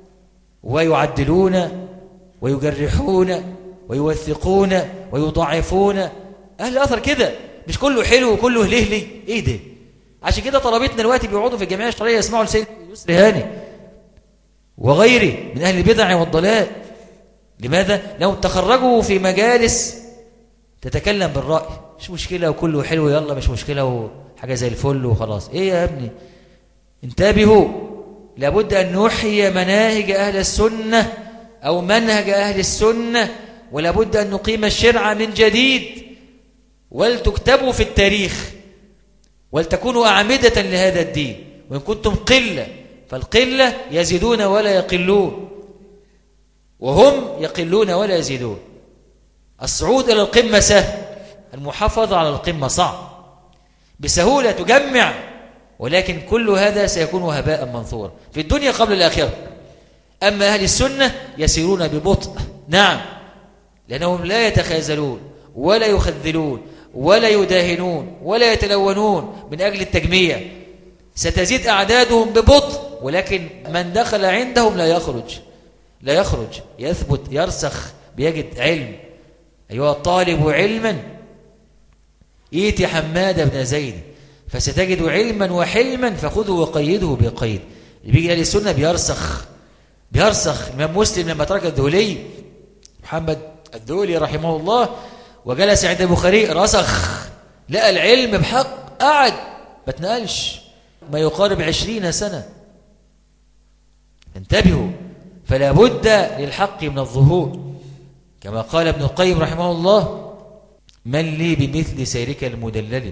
ويعدلون ويجرحون ويوثقون ويضعفون. أهل الأثر كده، مش كله حلو وكله هلهلي. إيه ده؟ عشان كده طلبتنا دلوقتي بيقعدوا في الجمعية الشرعية يسمعوا لسيد يسري هاني وغيره من أهل البدع والضلال. لماذا؟ لو تخرجوا في مجالس تتكلم بالرأي، مش مشكلة وكله حلو، يلا مش مشكلة وحاجة زي الفل وخلاص. إيه يا ابني؟ انتبهوا، لابد أن نحيي مناهج أهل السنة أو منهج أهل السنة، ولابد أن نقيم الشرع من جديد، ولتكتبوا في التاريخ، ولتكونوا أعمدة لهذا الدين. وإن كنتم قلة فالقلة يزيدون ولا يقلون، وهم يقلون ولا يزيدون. الصعود إلى القمة سهل، المحافظة على القمة صعب. بسهولة تجمع، ولكن كل هذا سيكون هباء منثورا في الدنيا قبل الآخرة. أما أهل السنة يسيرون ببطء، نعم، لأنهم لا يتخاذلون ولا يخذلون ولا يداهنون ولا يتلونون من أجل التجميع. ستزيد أعدادهم ببطء، ولكن من دخل عندهم لا يخرج، يثبت، يرسخ، بيجد علم. أيها الطالب علما إيتي حماد بن زيد فستجد علما وحلما فخذه وقيده بقيد. اللي بيجي أهل السنة بيرسخ. الإمام مسلم لما ترك الذهلي محمد الذهلي رحمه الله وجلس عند البخاري رسخ، لقى العلم بحق، قعد ما تنقلش ما يقارب 20 سنة. انتبهوا، فلا بد للحق من الظهور، كما قال ابن القيم رحمه الله: من لي بمثل سيرك المدلل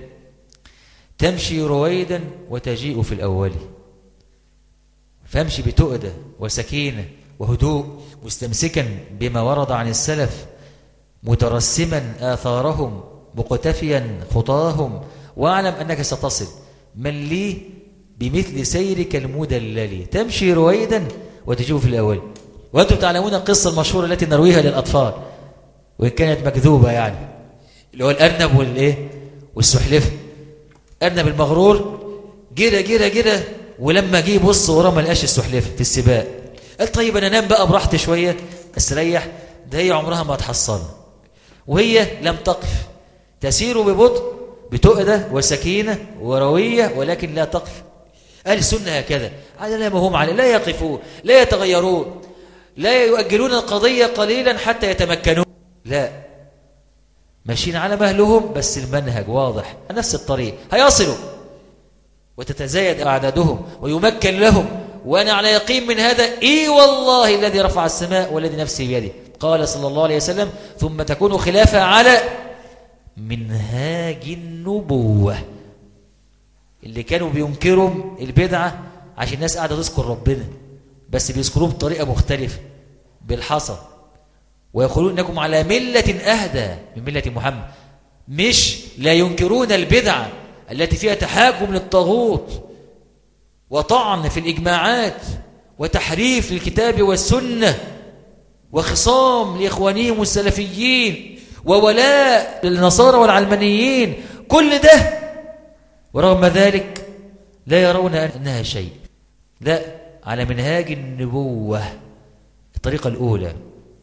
تمشي رويدا وتجيء في الأول. فامشي بتؤدة وسكينة وهدوء، مستمسكا بما ورد عن السلف، مترسما آثارهم، مقتفيا خطاهم، واعلم أنك ستصل من لي بمثل سيرك المدلل تمشي رويدا وتجيب في الأول. وأنتم تعلمون القصة المشهورة التي نرويها للأطفال وإن كانت مكذوبة يعني، اللي هو الأرنب والسحلفة. أرنب المغرور جرى ولما جه يبص وراه ما لقاش السحلفة في السباق، قال طيب أنا أنام بقى براحتي شوية استريح، ده هي عمرها ما هتحصل. وهي لم تقف، تسير ببطء بتؤدة وسكينة وروية ولكن لا تقف. أهل السنة هكذا على لا مهم عليه، لا يقفون، لا يتغيرون، لا يؤجلون القضية قليلا حتى يتمكنون، لا، ماشيين على مهلهم بس المنهج واضح، نفس الطريق هيصلوا وتتزايد أعدادهم ويمكن لهم. وأنا على يقين من هذا، إي والله الذي رفع السماء والذي نفسي بيده، قال صلى الله عليه وسلم ثم تكون خلافة على منهاج النبوة. اللي كانوا بينكروا البدعة عشان الناس قاعدة تذكر ربنا بس بيذكروه بطريقة مختلفة بالحصى، ويقولون إنكم على ملة أهدى من ملة محمد، مش لا ينكرون البدعة التي فيها تحاكم للطاغوت وطعن في الإجماعات وتحريف للكتاب والسنة وخصام لإخوانهم السلفيين وولاء للنصارى والعلمانيين، كل ده ورغم ذلك لا يرون أنها شيء، لا، على منهاج النبوة الطريقة الأولى.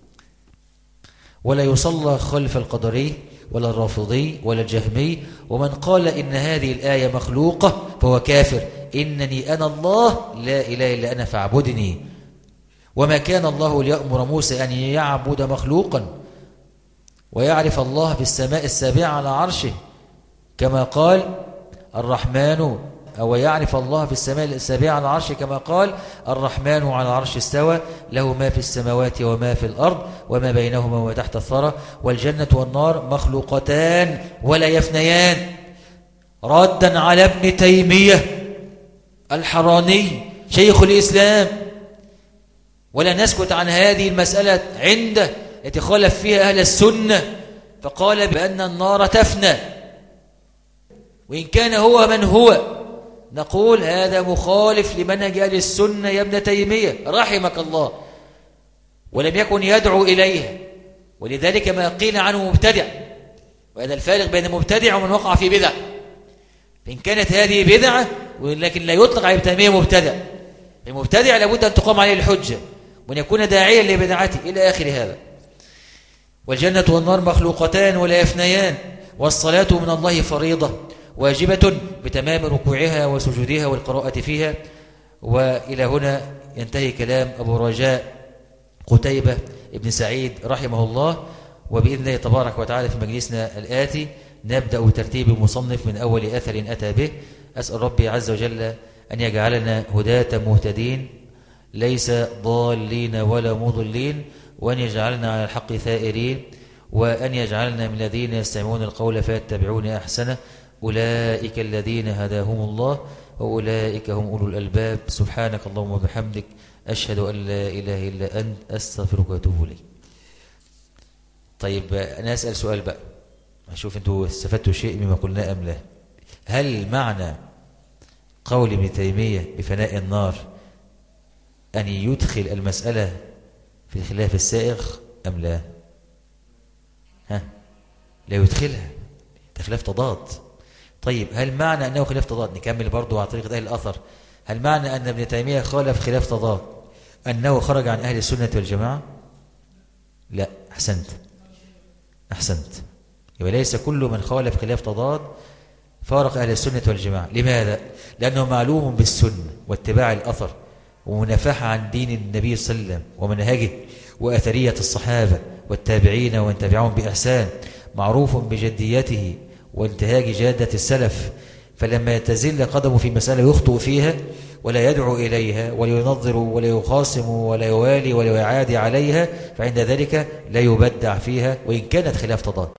ولا يصلى خلف القدري ولا الرافضي ولا الجهمي، ومن قال إن هذه الآية مخلوقة فهو كافر، إنني أنا الله لا إله إلا أنا فاعبدني. وما كان الله ليأمر موسى أن يعبد مخلوقا ويعرف الله في السماء السابعة على عرشه كما قال الرحمن، أو يعرف الله في السماء السابعة على عرشه كما قال الرحمن على العرش استوى له ما في السماوات وما في الأرض وما بينهما وما تحت الثرى، والجنة والنار مخلوقتان ولا يفنيان، ردا على ابن تيمية الحراني شيخ الإسلام. ولا نسكت عن هذه المسألة عنده التي خالف فيها أهل السنة، فقال بأن النار تفنى، وإن كان هو من هو نقول هذا مخالف لمنهج أهل السنة يا ابن تيمية رحمك الله، ولم يكن يدعو إليها، ولذلك ما قيل عنه مبتدع، وهذا الفارق بين مبتدع ومن وقع في بدع. إن كانت هذه بدعة ولكن لا يطلق على ابن تيمية مبتدع، المبتدع لابد أن تقام عليه الحجة وأن يكون داعيا لبدعته إلى آخر هذا. والجنة والنار مخلوقتان ولا يفنيان، والصلاة من الله فريضة واجبة بتمام ركوعها وسجودها والقراءة فيها. وإلى هنا ينتهي كلام أبو رجاء قتيبة ابن سعيد رحمه الله. وبإذن الله تبارك وتعالى في مجلسنا الآتي نبدأ بترتيب المصنف من أول أثر أتى به. أسأل ربي عز وجل أن يجعلنا هداة مهتدين ليس ضالين ولا مضلين، وأن يجعلنا على الحق ثائرين، وأن يجعلنا من الذين يستمعون القول فيتبعون أحسنه، أولئك الذين هداهم الله وأولئك هم أولو الألباب. سبحانك اللهم وبحمدك أشهد أن لا إله إلا أنت أستغفرك وأتوب إليك. طيب أنا أسأل سؤال بقى، أشوف أنتوا استفدتوا شيء مما قلنا أم لا. هل معنى قول ابن تيمية بفناء النار أن يدخل المسألة في خلاف السائغ أم لا؟ لا يدخلها، ده خلاف تضاد. طيب هل معنى أنه خلاف تضاد، نكمل برضو على طريقة أهل الأثر، هل معنى أن ابن تيمية خالف خلاف تضاد أنه خرج عن أهل السنة والجماعة؟ لا، أحسنت. يبقى ليس كل من خالف خلاف تضاد فارق أهل السنة والجماعة. لماذا؟ لأنه معلوم بالسنة واتباع الأثر ومنافحة عن دين النبي صلى الله عليه وسلم ومنهجه وأثرية الصحابة والتابعين ومن تبعهم بإحسان، معروف بجديته وانتهاج جادة السلف. فلما يتزل قدمه في مسألة يخطئ فيها ولا يدعو إليها ولا ينظر ولا يخاصم ولا يوالي ولا يعادي عليها، فعند ذلك لا يبدع فيها وإن كانت خلاف تضاد.